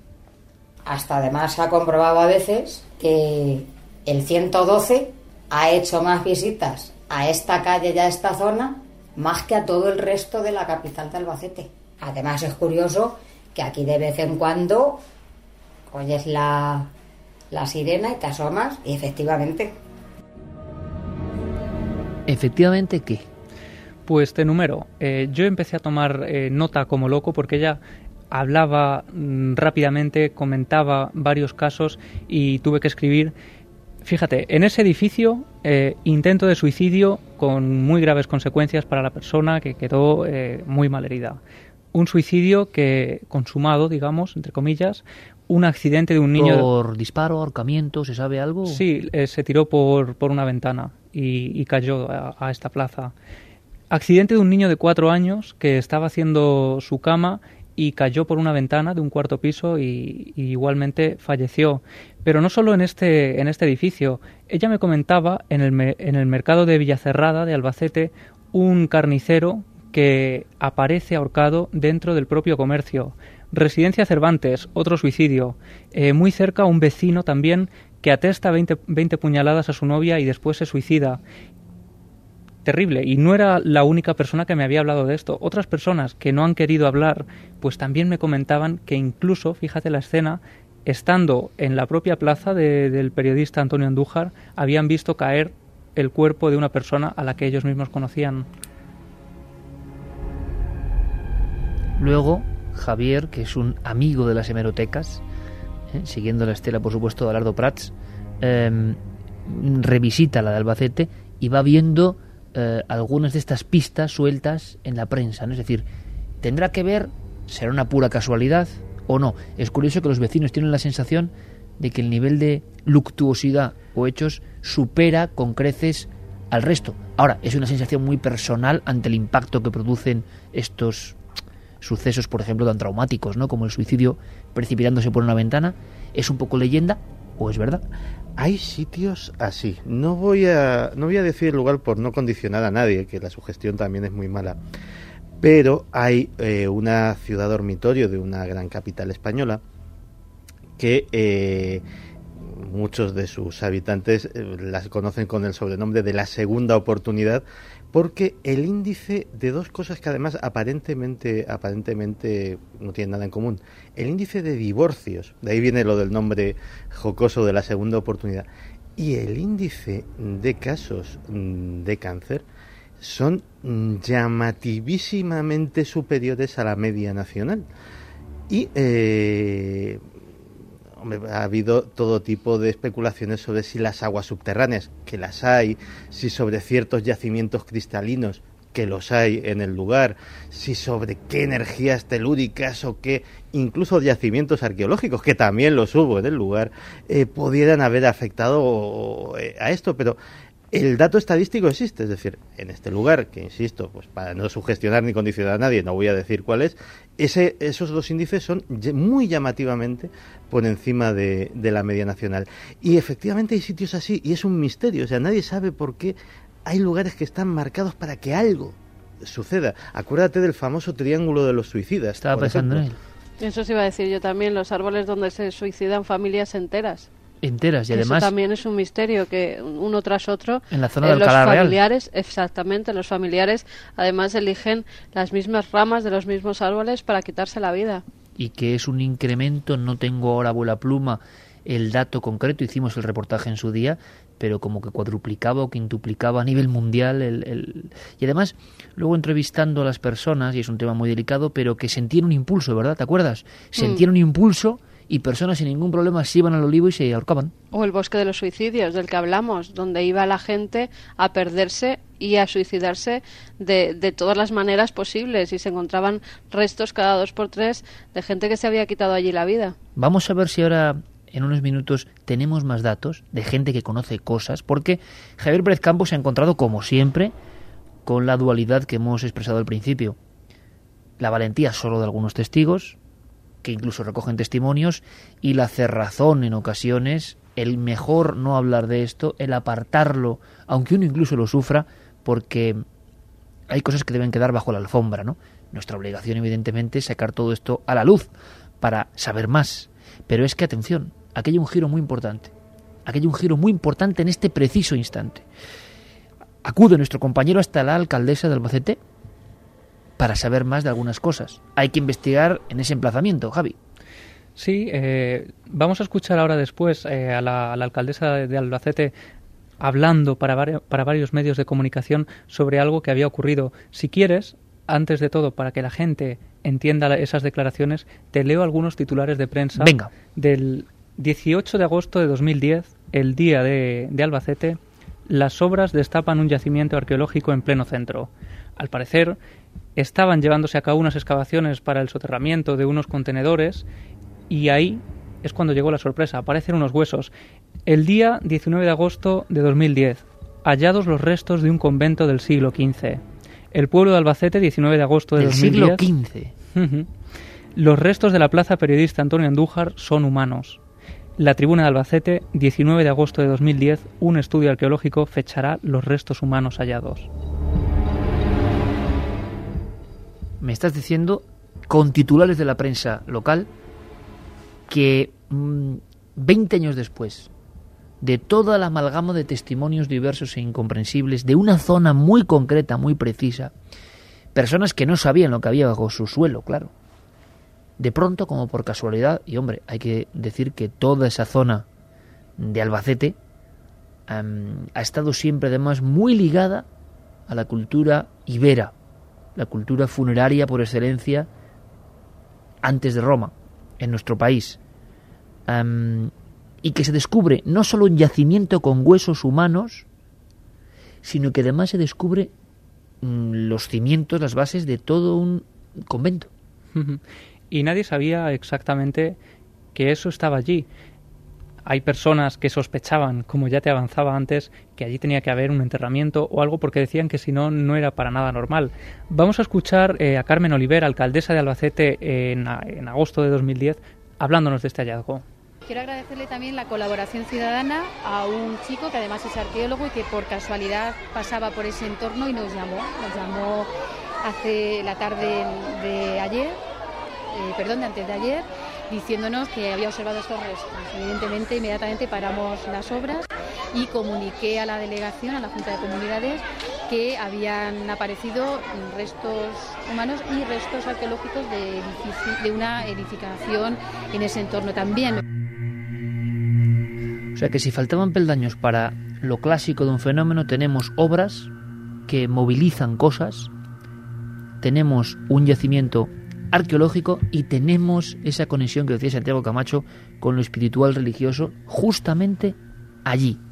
Hasta además se ha comprobado a veces que el ciento doce ha hecho más visitas a esta calle y a esta zona más que a todo el resto de la capital de Albacete. Además es curioso que aquí de vez en cuando oyes la, la sirena y te asomas y efectivamente... ¿Efectivamente qué? Pues te enumero. Eh, yo empecé a tomar eh, nota como loco porque ella hablaba mm, rápidamente, comentaba varios casos y tuve que escribir. Fíjate, en ese edificio, eh, intento de suicidio con muy graves consecuencias para la persona, que quedó eh, muy malherida. Un suicidio que consumado, digamos, entre comillas, un accidente de un niño... ¿Por disparo, ahorcamiento, se sabe algo? Sí, eh, se tiró por, por una ventana y, y cayó a, a esta plaza. Accidente de un niño de cuatro años que estaba haciendo su cama y cayó por una ventana de un cuarto piso y, y igualmente falleció. Pero no solo en este, en este edificio. Ella me comentaba en el, en el mercado de Villacerrada, de Albacete, un carnicero que aparece ahorcado dentro del propio comercio. Residencia Cervantes, otro suicidio. Eh, muy cerca un vecino también que atesta veinte, veinte puñaladas a su novia y después se suicida. Terrible, y no era la única persona que me había hablado de esto. Otras personas que no han querido hablar, pues también me comentaban que incluso, fíjate la escena, estando en la propia plaza de, del periodista Antonio Andújar, habían visto caer el cuerpo de una persona a la que ellos mismos conocían. Luego, Javier, que es un amigo de las hemerotecas, ¿eh? siguiendo la estela, por supuesto, de Alardo Prats, eh, revisita la de Albacete y va viendo Eh, algunas de estas pistas sueltas en la prensa, ¿no? Es decir, ¿tendrá que ver? ¿Será una pura casualidad o no? Es curioso que los vecinos tienen la sensación de que el nivel de luctuosidad o hechos supera con creces al resto. Ahora, es una sensación muy personal ante el impacto que producen estos sucesos, por ejemplo, tan traumáticos, ¿no? Como el suicidio precipitándose por una ventana. ¿Es un poco leyenda o es verdad? Hay sitios así. No voy a no voy a decir el lugar por no condicionar a nadie, que la sugestión también es muy mala. Pero hay eh, una ciudad dormitorio de una gran capital española que eh, muchos de sus habitantes eh, las conocen con el sobrenombre de la segunda oportunidad, porque el índice de dos cosas que además aparentemente aparentemente no tienen nada en común. El índice de divorcios, de ahí viene lo del nombre jocoso de la segunda oportunidad, y el índice de casos de cáncer son llamativísimamente superiores a la media nacional. Y eh, hombre, ha habido todo tipo de especulaciones sobre si las aguas subterráneas, que las hay, si sobre ciertos yacimientos cristalinos, que los hay en el lugar, si sobre qué energías telúricas o qué incluso yacimientos arqueológicos, que también los hubo en el lugar, eh, pudieran haber afectado eh, a esto, pero el dato estadístico existe, es decir, en este lugar, que insisto, pues para no sugestionar ni condicionar a nadie, no voy a decir cuál es, ese, esos dos índices son muy llamativamente por encima de, de la media nacional. Y efectivamente hay sitios así, y es un misterio, o sea, nadie sabe por qué hay lugares que están marcados para que algo suceda. Acuérdate del famoso triángulo de los suicidas. Estaba pensando en él. Eso sí iba a decir yo también, los árboles donde se suicidan familias enteras. Enteras, y Eso además... también es un misterio, que uno tras otro... En la zona eh, del los Alcalá Real. familiares, exactamente, los familiares además eligen las mismas ramas de los mismos árboles para quitarse la vida. Y que es un incremento, no tengo ahora abuela pluma el dato concreto, hicimos el reportaje en su día, pero como que cuadruplicaba o quintuplicaba a nivel mundial el, el... y además luego entrevistando a las personas, y es un tema muy delicado, pero que sentían un impulso, ¿verdad? ¿Te acuerdas? Sentían mm. un impulso y personas sin ningún problema se iban al olivo y se ahorcaban. O el bosque de los suicidios, del que hablamos, donde iba la gente a perderse y a suicidarse de, de todas las maneras posibles, y se encontraban restos cada dos por tres de gente que se había quitado allí la vida. Vamos a ver si ahora en unos minutos tenemos más datos de gente que conoce cosas, porque Javier Pérez Campos se ha encontrado, como siempre, con la dualidad que hemos expresado al principio. La valentía solo de algunos testigos, que incluso recogen testimonios, y la cerrazón en ocasiones, el mejor no hablar de esto, el apartarlo, aunque uno incluso lo sufra, porque hay cosas que deben quedar bajo la alfombra, ¿no? Nuestra obligación, evidentemente, es sacar todo esto a la luz para saber más. Pero es que, atención, aquí hay un giro muy importante. Aquí hay un giro muy importante en este preciso instante. Acude nuestro compañero hasta la alcaldesa de Albacete para saber más de algunas cosas. Hay que investigar en ese emplazamiento, Javi. Sí, eh, vamos a escuchar ahora después eh, a, la, a la alcaldesa de Albacete hablando para, vari- para varios medios de comunicación sobre algo que había ocurrido. Si quieres, antes de todo, para que la gente entienda esas declaraciones, te leo algunos titulares de prensa. Venga. Del dieciocho de agosto de dos mil diez, el día de, de Albacete. Las obras destapan un yacimiento arqueológico en pleno centro. Al parecer, estaban llevándose a cabo unas excavaciones para el soterramiento de unos contenedores, y ahí es cuando llegó la sorpresa. Aparecen unos huesos. El día diecinueve de agosto de dos mil diez, hallados los restos de un convento del siglo quince. El pueblo de Albacete, diecinueve de agosto de del dos mil diez. siglo quince. Uh-huh. Los restos de la plaza periodista Antonio Andújar son humanos. La Tribuna de Albacete, diecinueve de agosto de dos mil diez, un estudio arqueológico fechará los restos humanos hallados. Me estás diciendo, con titulares de la prensa local, que mmm, veinte años después de toda la amalgama de testimonios diversos e incomprensibles, de una zona muy concreta, muy precisa, personas que no sabían lo que había bajo su suelo, claro, de pronto, como por casualidad, y hombre, hay que decir que toda esa zona de Albacete um, ha estado siempre además muy ligada a la cultura ibera, la cultura funeraria por excelencia antes de Roma, en nuestro país, um, y que se descubre no solo un yacimiento con huesos humanos, sino que además se descubre um, los cimientos, las bases de todo un convento. Y nadie sabía exactamente que eso estaba allí. Hay personas que sospechaban, como ya te avanzaba antes, que allí tenía que haber un enterramiento o algo, porque decían que si no, no era para nada normal. Vamos a escuchar eh, a Carmen Oliver, alcaldesa de Albacete, en, en agosto de dos mil diez, hablándonos de este hallazgo. Quiero agradecerle también la colaboración ciudadana a un chico que además es arqueólogo y que por casualidad pasaba por ese entorno y nos llamó. Nos llamó hace la tarde de ayer, eh, perdón, de antes de ayer, diciéndonos que había observado estos restos. Evidentemente, inmediatamente paramos las obras y comuniqué a la delegación, a la Junta de Comunidades, que habían aparecido restos humanos y restos arqueológicos de, edifici- de una edificación en ese entorno también. O sea que si faltaban peldaños para lo clásico de un fenómeno, tenemos obras que movilizan cosas, tenemos un yacimiento arqueológico y tenemos esa conexión que decía Santiago Camacho con lo espiritual religioso justamente allí.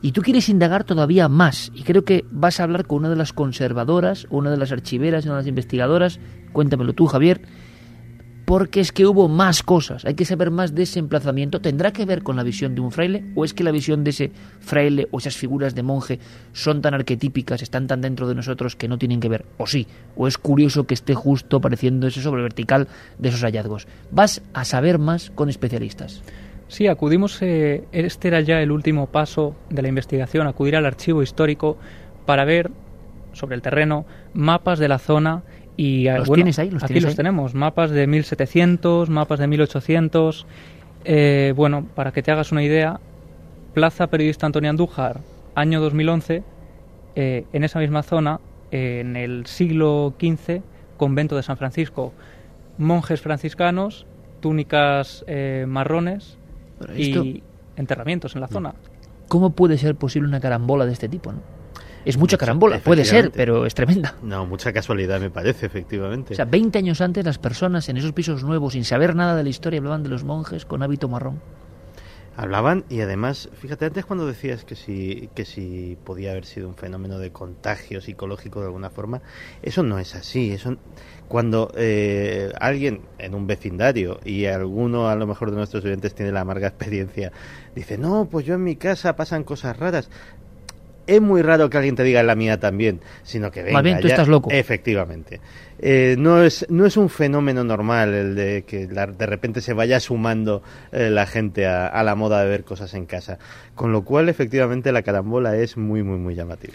Y tú quieres indagar todavía más, y creo que vas a hablar con una de las conservadoras, una de las archiveras, una de las investigadoras, cuéntamelo tú, Javier, porque es que hubo más cosas, hay que saber más de ese emplazamiento. ¿Tendrá que ver con la visión de un fraile, o es que la visión de ese fraile o esas figuras de monje son tan arquetípicas, están tan dentro de nosotros que no tienen que ver? O sí, o es curioso que esté justo apareciendo ese sobre vertical de esos hallazgos. Vas a saber más con especialistas. Sí, acudimos, eh, este era ya el último paso de la investigación, acudir al archivo histórico para ver sobre el terreno mapas de la zona. Y, ¿Los bueno, tienes ahí? ¿Los aquí tienes los ahí? tenemos, mapas de mil setecientos, mapas de mil ochocientos. Eh, bueno, para que te hagas una idea, Plaza Periodista Antonio Andújar, año dos mil once, eh, en esa misma zona, eh, en el siglo quince, convento de San Francisco, monjes franciscanos, túnicas eh, marrones esto... y enterramientos en la zona. ¿Cómo puede ser posible una carambola de este tipo, no? Es mucha carambola, puede ser, pero es tremenda. No, mucha casualidad me parece, efectivamente. O sea, veinte años antes las personas en esos pisos nuevos, sin saber nada de la historia, hablaban de los monjes con hábito marrón. Hablaban, y además, fíjate, antes cuando decías que si, que si podía haber sido un fenómeno de contagio psicológico de alguna forma, eso no es así. Eso, cuando eh, alguien en un vecindario, y alguno a lo mejor de nuestros oyentes tiene la amarga experiencia, dice, no, pues yo en mi casa pasan cosas raras. Es muy raro que alguien te diga en la mía también, sino que venga. Más bien, tú ya, estás loco. Efectivamente. Eh, no es no es un fenómeno normal el de que la, de repente se vaya sumando eh, la gente a, a la moda de ver cosas en casa. Con lo cual, efectivamente, la carambola es muy, muy, muy llamativa.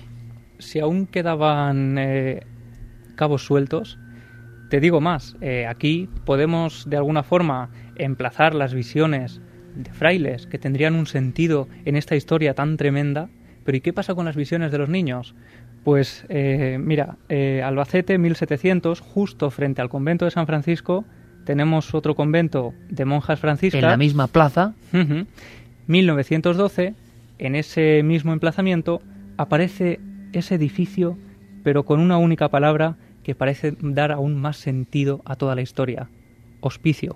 Si aún quedaban eh, cabos sueltos, te digo más. Eh, aquí podemos, de alguna forma, emplazar las visiones de frailes que tendrían un sentido en esta historia tan tremenda. Pero ¿y qué pasa con las visiones de los niños? Pues eh, mira, eh, Albacete, mil setecientos, justo frente al convento de San Francisco, tenemos otro convento de monjas franciscas. En la misma plaza. Uh-huh. mil novecientos doce, en ese mismo emplazamiento, aparece ese edificio, pero con una única palabra que parece dar aún más sentido a toda la historia: hospicio.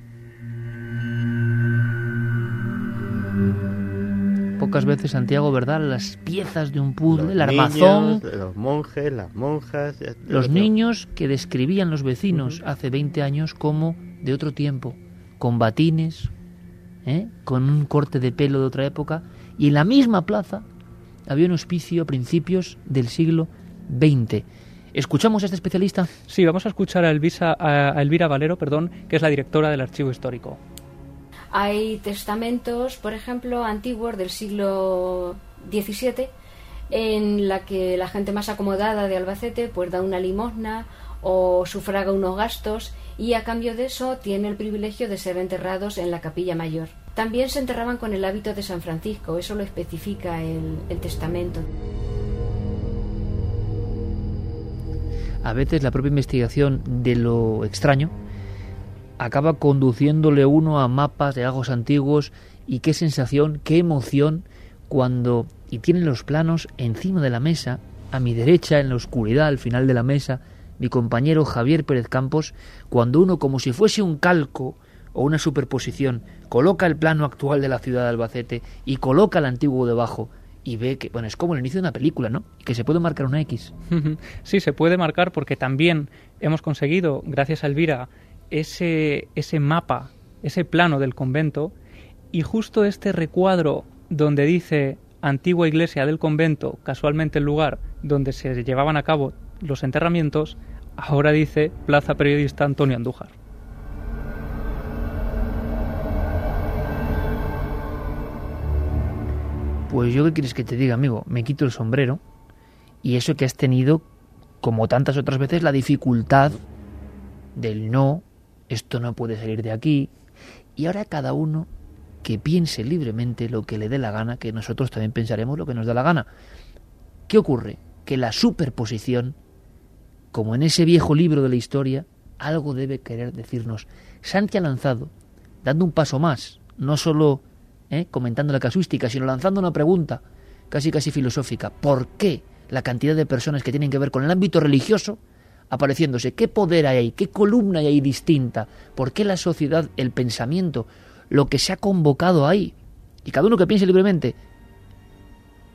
Pocas veces, Santiago, ¿verdad? Las piezas de un puzzle, el Los armazón. niños, los monjes, las monjas. ya- Los niños que describían los vecinos hace veinte años como de otro tiempo, con batines, ¿eh? Con un corte de pelo de otra época. Y en la misma plaza había un hospicio a principios del siglo veinte. ¿Escuchamos a este especialista? Sí, vamos a escuchar a, Elvisa, a Elvira Valero, perdón, que es la directora del Archivo Histórico. Hay testamentos, por ejemplo, antiguos del siglo diecisiete, en la que la gente más acomodada de Albacete pues da una limosna o sufraga unos gastos, y a cambio de eso tiene el privilegio de ser enterrados en la capilla mayor. También se enterraban con el hábito de San Francisco, eso lo especifica el, el testamento. A veces la propia investigación de lo extraño acaba conduciéndole uno a mapas de lagos antiguos, y qué sensación, qué emoción cuando, y tienen los planos encima de la mesa, a mi derecha, en la oscuridad, al final de la mesa, mi compañero Javier Pérez Campos, cuando uno, como si fuese un calco o una superposición, coloca el plano actual de la ciudad de Albacete y coloca el antiguo debajo, y ve que, bueno, es como el inicio de una película, ¿no? Y que se puede marcar una X. Sí, se puede marcar, porque también hemos conseguido, gracias a Elvira, ese, ese mapa, ese plano del convento, y justo este recuadro donde dice antigua iglesia del convento, casualmente el lugar donde se llevaban a cabo los enterramientos, ahora dice Plaza Periodista Antonio Andújar. Pues yo, ¿qué quieres que te diga, amigo? Me quito el sombrero, y eso que has tenido, como tantas otras veces, la dificultad del no, esto no puede salir de aquí, y ahora cada uno que piense libremente lo que le dé la gana, que nosotros también pensaremos lo que nos da la gana. ¿Qué ocurre? Que la superposición, como en ese viejo libro de la historia, algo debe querer decirnos. Santi ha lanzado, dando un paso más, no solo ¿eh? comentando la casuística, sino lanzando una pregunta casi casi filosófica. ¿Por qué la cantidad de personas que tienen que ver con el ámbito religioso apareciéndose? ¿Qué poder hay ahí? ¿Qué columna hay ahí distinta? ¿Por qué la sociedad, el pensamiento, lo que se ha convocado ahí? Y cada uno que piense libremente,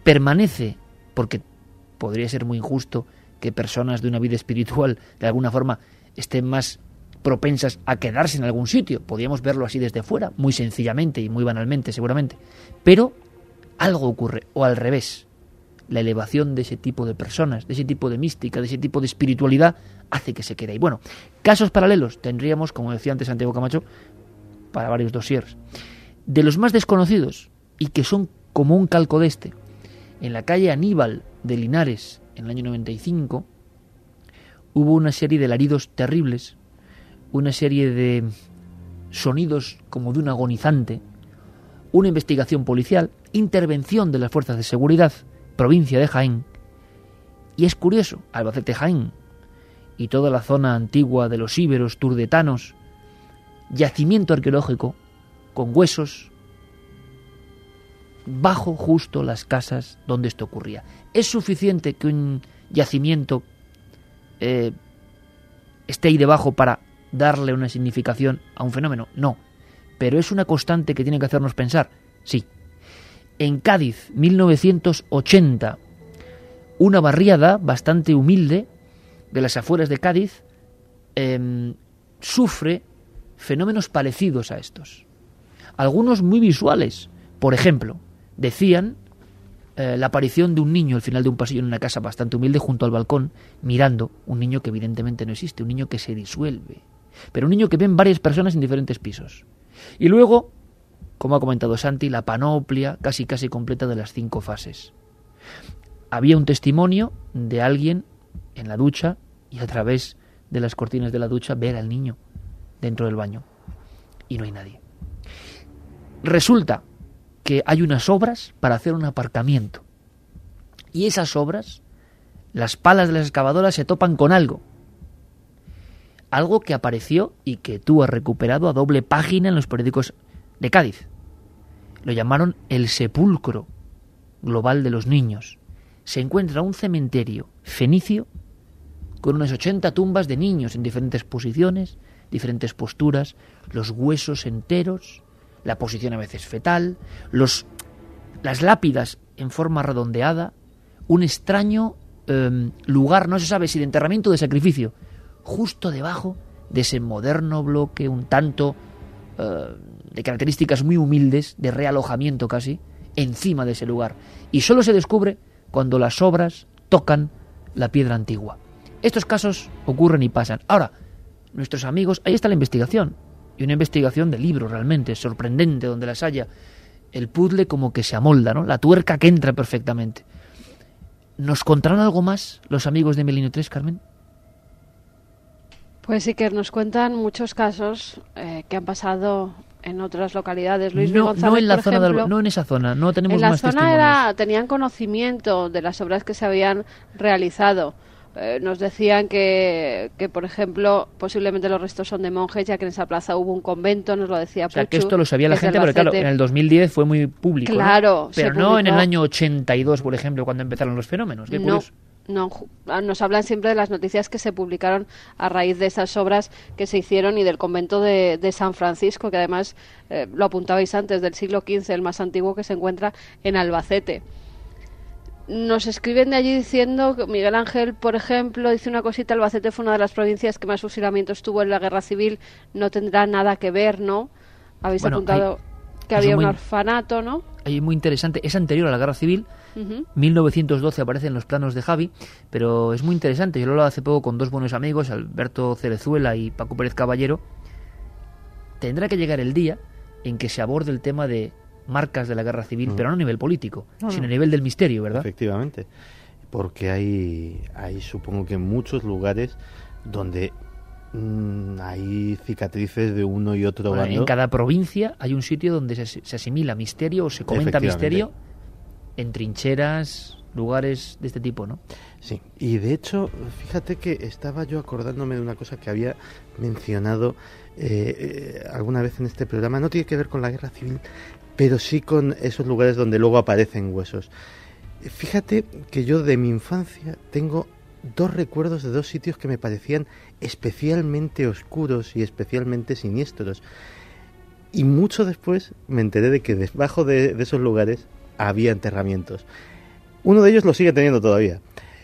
permanece, porque podría ser muy injusto que personas de una vida espiritual de alguna forma estén más propensas a quedarse en algún sitio. Podríamos verlo así desde fuera, muy sencillamente y muy banalmente seguramente. Pero algo ocurre, o al revés. La elevación de ese tipo de personas, de ese tipo de mística, de ese tipo de espiritualidad, hace que se quede ahí. Bueno, casos paralelos tendríamos, como decía antes Santiago Camacho, para varios dossiers. De los más desconocidos, y que son como un calco de este, en la calle Aníbal de Linares, en el año noventa y cinco, hubo una serie de alaridos terribles, una serie de sonidos como de un agonizante, una investigación policial, intervención de las fuerzas de seguridad, provincia de Jaén, y es curioso, Albacete, Jaén y toda la zona antigua de los íberos, turdetanos, yacimiento arqueológico con huesos bajo justo las casas donde esto ocurría. ¿Es suficiente que un yacimiento eh, esté ahí debajo para darle una significación a un fenómeno? No, pero es una constante que tiene que hacernos pensar, sí. En Cádiz, mil novecientos ochenta, una barriada bastante humilde de las afueras de Cádiz eh, sufre fenómenos parecidos a estos. Algunos muy visuales. Por ejemplo, decían eh, la aparición de un niño al final de un pasillo en una casa bastante humilde junto al balcón, mirando un niño que evidentemente no existe, un niño que se disuelve, pero un niño que ven varias personas en diferentes pisos. Y luego, como ha comentado Santi, la panoplia casi casi completa de las cinco fases. Había un testimonio de alguien en la ducha y a través de las cortinas de la ducha ver al niño dentro del baño. Y no hay nadie. Resulta que hay unas obras para hacer un aparcamiento. Y esas obras, las palas de las excavadoras se topan con algo. Algo que apareció y que tú has recuperado a doble página en los periódicos de Cádiz. Lo llamaron el sepulcro global de los niños. Se encuentra un cementerio fenicio con unas ochenta tumbas de niños en diferentes posiciones, diferentes posturas, los huesos enteros, la posición a veces fetal, los, las lápidas en forma redondeada, un extraño eh, lugar, no se sabe si de enterramiento o de sacrificio, justo debajo de ese moderno bloque un tanto eh, de características muy humildes, de realojamiento casi, encima de ese lugar. Y solo se descubre cuando las obras tocan la piedra antigua. Estos casos ocurren y pasan. Ahora, nuestros amigos, ahí está la investigación, y una investigación de libro realmente, sorprendente, donde las haya, el puzzle como que se amolda, ¿no? La tuerca que entra perfectamente. ¿Nos contarán algo más los amigos de Milenio tres, Carmen? Pues sí, que nos cuentan muchos casos eh, que han pasado en otras localidades. Luis no, González, no en la por zona ejemplo, de, no en esa zona, no tenemos en la más zona testimonios. era, tenían conocimiento de las obras que se habían realizado. Eh, nos decían que, que, por ejemplo, posiblemente los restos son de monjes, ya que en esa plaza hubo un convento, nos lo decía Puchu. O sea, que esto lo sabía la gente, pero claro, en el dos mil diez fue muy público, claro, ¿no? Pero no en el año ochenta y dos, por ejemplo, cuando empezaron los fenómenos. Qué no, curioso. no, nos hablan siempre de las noticias que se publicaron a raíz de esas obras que se hicieron y del convento de, de San Francisco, que además, eh, lo apuntabais antes, del siglo quince, el más antiguo, que se encuentra en Albacete. Nos escriben de allí diciendo que Miguel Ángel, por ejemplo, dice una cosita: Albacete fue una de las provincias que más fusilamientos tuvo en la guerra civil, no tendrá nada que ver, ¿no? Habéis bueno, apuntado hay, que había muy, un orfanato, ¿no? Ahí muy interesante, es anterior a la guerra civil, uh-huh. mil novecientos doce aparece en los planos de Javi, pero es muy interesante. Yo lo hablaba hace poco con dos buenos amigos, Alberto Cerezuela y Paco Pérez Caballero. Tendrá que llegar el día en que se aborde el tema de marcas de la guerra civil, mm. pero no a nivel político, no, sino no. a nivel del misterio, ¿verdad? Efectivamente, porque hay, hay supongo que muchos lugares donde mmm, hay cicatrices de uno y otro bueno, bando. En cada provincia hay un sitio donde se, se asimila misterio o se comenta misterio en trincheras, lugares de este tipo, ¿no? Sí, y de hecho, fíjate que estaba yo acordándome de una cosa que había mencionado eh, eh, alguna vez en este programa. No tiene que ver con la guerra civil, pero sí con esos lugares donde luego aparecen huesos. Fíjate que yo de mi infancia tengo dos recuerdos de dos sitios que me parecían especialmente oscuros y especialmente siniestros. Y mucho después me enteré de que debajo de, de esos lugares había enterramientos. Uno de ellos lo sigue teniendo todavía.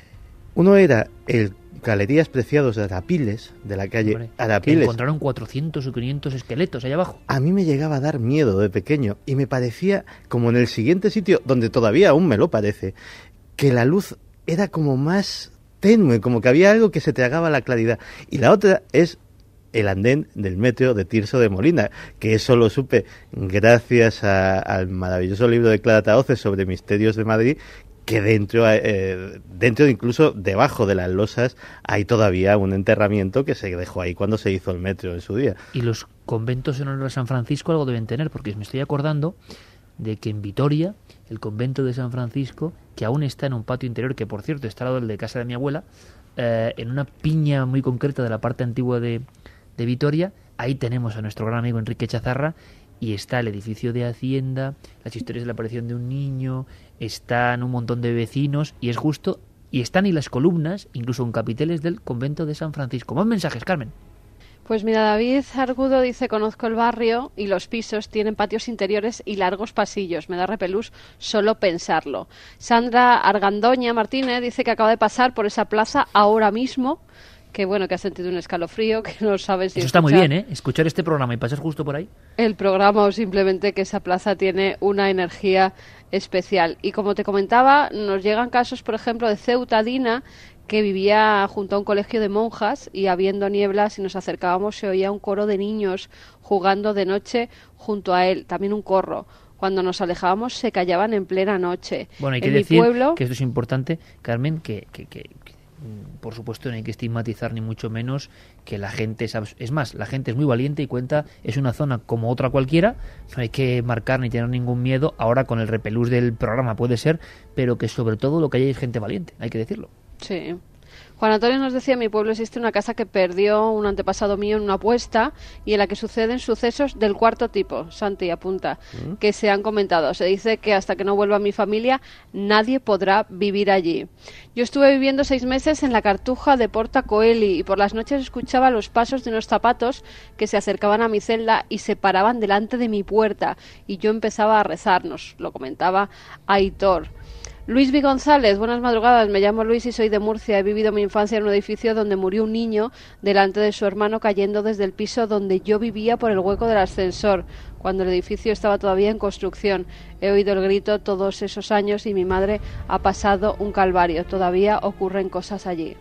Uno era el Galerías Preciados de Arapiles, de la calle Hombre, Arapiles. Que encontraron cuatrocientos o quinientos esqueletos allá abajo. A mí me llegaba a dar miedo de pequeño y me parecía, como en el siguiente sitio, donde todavía aún me lo parece, que la luz era como más tenue, como que había algo que se tragaba la claridad. Y la otra es el andén del metro de Tirso de Molina, que eso lo supe gracias a, al maravilloso libro de Clara Tahoces sobre misterios de Madrid, que dentro, eh, dentro incluso debajo de las losas hay todavía un enterramiento que se dejó ahí cuando se hizo el metro en su día. Y los conventos en honor a San Francisco algo deben tener, porque me estoy acordando de que en Vitoria, el convento de San Francisco, que aún está en un patio interior, que por cierto está al lado del de casa de mi abuela, eh, en una piña muy concreta de la parte antigua de, de Vitoria, ahí tenemos a nuestro gran amigo Enrique Chazarra, y está el edificio de Hacienda, las historias de la aparición de un niño, están un montón de vecinos, y es justo, y están y las columnas, incluso en capiteles del convento de San Francisco. Más mensajes, Carmen. Pues mira, David Argudo dice: conozco el barrio y los pisos tienen patios interiores y largos pasillos. Me da repelús solo pensarlo. Sandra Argandoña Martínez dice que acaba de pasar por esa plaza ahora mismo, que bueno, que ha sentido un escalofrío, que no sabe si Eso está muy escuchar bien, ¿eh? Escuchar este programa y pasar justo por ahí. el programa o simplemente que esa plaza tiene una energía especial. Y como te comentaba, nos llegan casos, por ejemplo, de Ceuta Dina, que vivía junto a un colegio de monjas y habiendo niebla, si nos acercábamos se oía un coro de niños jugando de noche junto a él, también un corro. Cuando nos alejábamos se callaban en plena noche. Bueno, hay en que mi decir pueblo, que esto es importante, Carmen, que, que, que, que por supuesto no hay que estigmatizar ni mucho menos que la gente es, es más, la gente es muy valiente y cuenta, es una zona como otra cualquiera, no hay que marcar ni tener ningún miedo, ahora con el repelús del programa puede ser, pero que sobre todo lo que hay es gente valiente, hay que decirlo. Sí. Juan Antonio nos decía: en mi pueblo existe una casa que perdió un antepasado mío en una apuesta y en la que suceden sucesos del cuarto tipo, Santi apunta, ¿Mm? que se han comentado. Se dice que hasta que no vuelva mi familia nadie podrá vivir allí. Yo estuve viviendo seis meses en la Cartuja de Porta Coeli y por las noches escuchaba los pasos de unos zapatos que se acercaban a mi celda y se paraban delante de mi puerta y yo empezaba a rezarnos, lo comentaba Aitor. Luis V. González, buenas madrugadas, me llamo Luis y soy de Murcia. He vivido mi infancia en un edificio donde murió un niño delante de su hermano cayendo desde el piso donde yo vivía por el hueco del ascensor, cuando el edificio estaba todavía en construcción. He oído el grito todos esos años y mi madre ha pasado un calvario. Todavía ocurren cosas allí.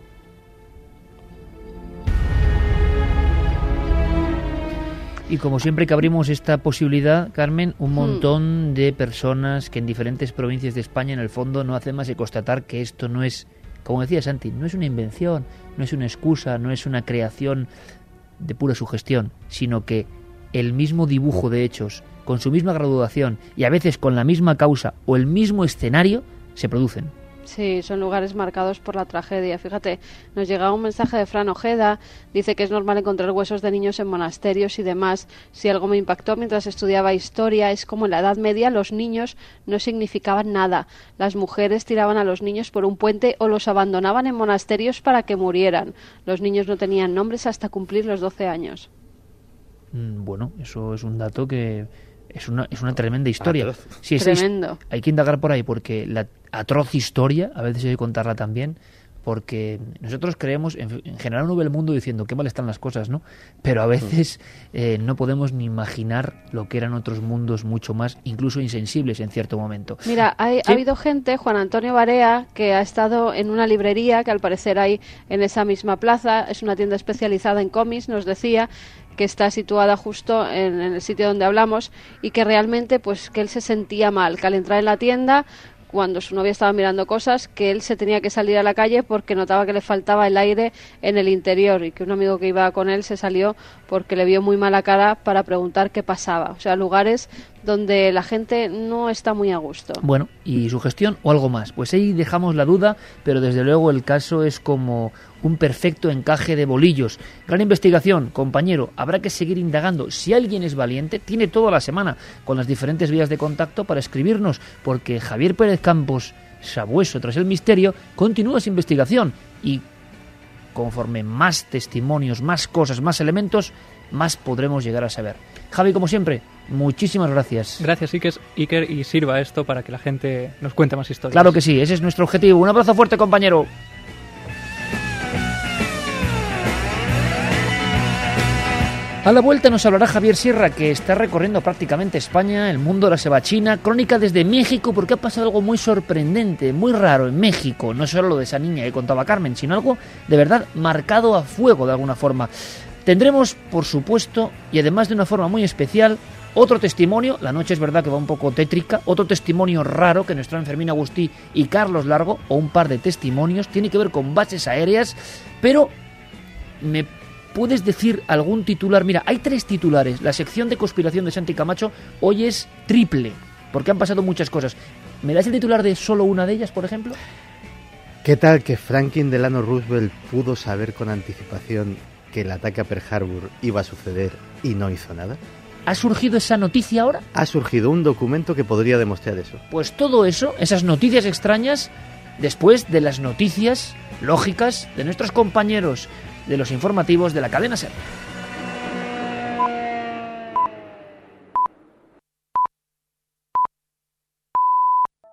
Y como siempre que abrimos esta posibilidad, Carmen, un montón hmm. de personas que en diferentes provincias de España en el fondo no hacen más que constatar que esto no es, como decía Santi, no es una invención, no es una excusa, no es una creación de pura sugestión, sino que el mismo dibujo de hechos, con su misma graduación y a veces con la misma causa o el mismo escenario, se producen. Sí, son lugares marcados por la tragedia. Fíjate, nos llega un mensaje de Fran Ojeda, dice que es normal encontrar huesos de niños en monasterios y demás. Si algo me impactó mientras estudiaba historia es como en la Edad Media los niños no significaban nada. Las mujeres tiraban a los niños por un puente o los abandonaban en monasterios para que murieran. Los niños no tenían nombres hasta cumplir los doce años. Bueno, eso es un dato que es una, es una tremenda historia. Sí, Tremendo. Es, hay que indagar por ahí porque la atroz historia, a veces hay que contarla también, porque nosotros creemos, en, en general uno ve el mundo diciendo qué mal están las cosas, ¿no? Pero a veces eh, no podemos ni imaginar lo que eran otros mundos mucho más, incluso insensibles en cierto momento. Mira, hay, ¿Sí? ha habido gente, Juan Antonio Barea, que ha estado en una librería que al parecer hay en esa misma plaza, es una tienda especializada en cómics, nos decía que está situada justo en, en el sitio donde hablamos y que realmente pues que él se sentía mal, que al entrar en la tienda, cuando su novia estaba mirando cosas, que él se tenía que salir a la calle porque notaba que le faltaba el aire en el interior y que un amigo que iba con él se salió porque le vio muy mala cara para preguntar qué pasaba. O sea, lugares donde la gente no está muy a gusto. Bueno, ¿y su gestión o algo más? Pues ahí dejamos la duda, pero desde luego el caso es como un perfecto encaje de bolillos. Gran investigación, compañero, habrá que seguir indagando. Si alguien es valiente, tiene toda la semana con las diferentes vías de contacto para escribirnos, porque Javier Pérez Campos, sabueso tras el misterio, continúa su investigación y conforme más testimonios, más cosas, más elementos, más podremos llegar a saber. Javi, como siempre, muchísimas gracias. Gracias, Iker, Iker, y sirva esto para que la gente nos cuente más historias. Claro que sí, ese es nuestro objetivo. Un abrazo fuerte, compañero. A la vuelta nos hablará Javier Sierra, que está recorriendo prácticamente España, el mundo de la cebachina, crónica desde México, porque ha pasado algo muy sorprendente, muy raro en México. No solo lo de esa niña que contaba Carmen, sino algo de verdad marcado a fuego de alguna forma. Tendremos, por supuesto, y además de una forma muy especial, otro testimonio. La noche es verdad que va un poco tétrica. Otro testimonio raro que nos traen Fermín Agustí y Carlos Largo, o un par de testimonios. Tiene que ver con bases aéreas, pero me ¿puedes decir algún titular? Mira, hay tres titulares. La sección de conspiración de Santi Camacho hoy es triple, porque han pasado muchas cosas. ¿Me das el titular de solo una de ellas, por ejemplo? ¿Qué tal que Franklin Delano Roosevelt pudo saber con anticipación que el ataque a Pearl Harbor iba a suceder y no hizo nada? ¿Ha surgido esa noticia ahora? Ha surgido un documento que podría demostrar eso. Pues todo eso, esas noticias extrañas, después de las noticias lógicas de nuestros compañeros de los informativos de la cadena SER.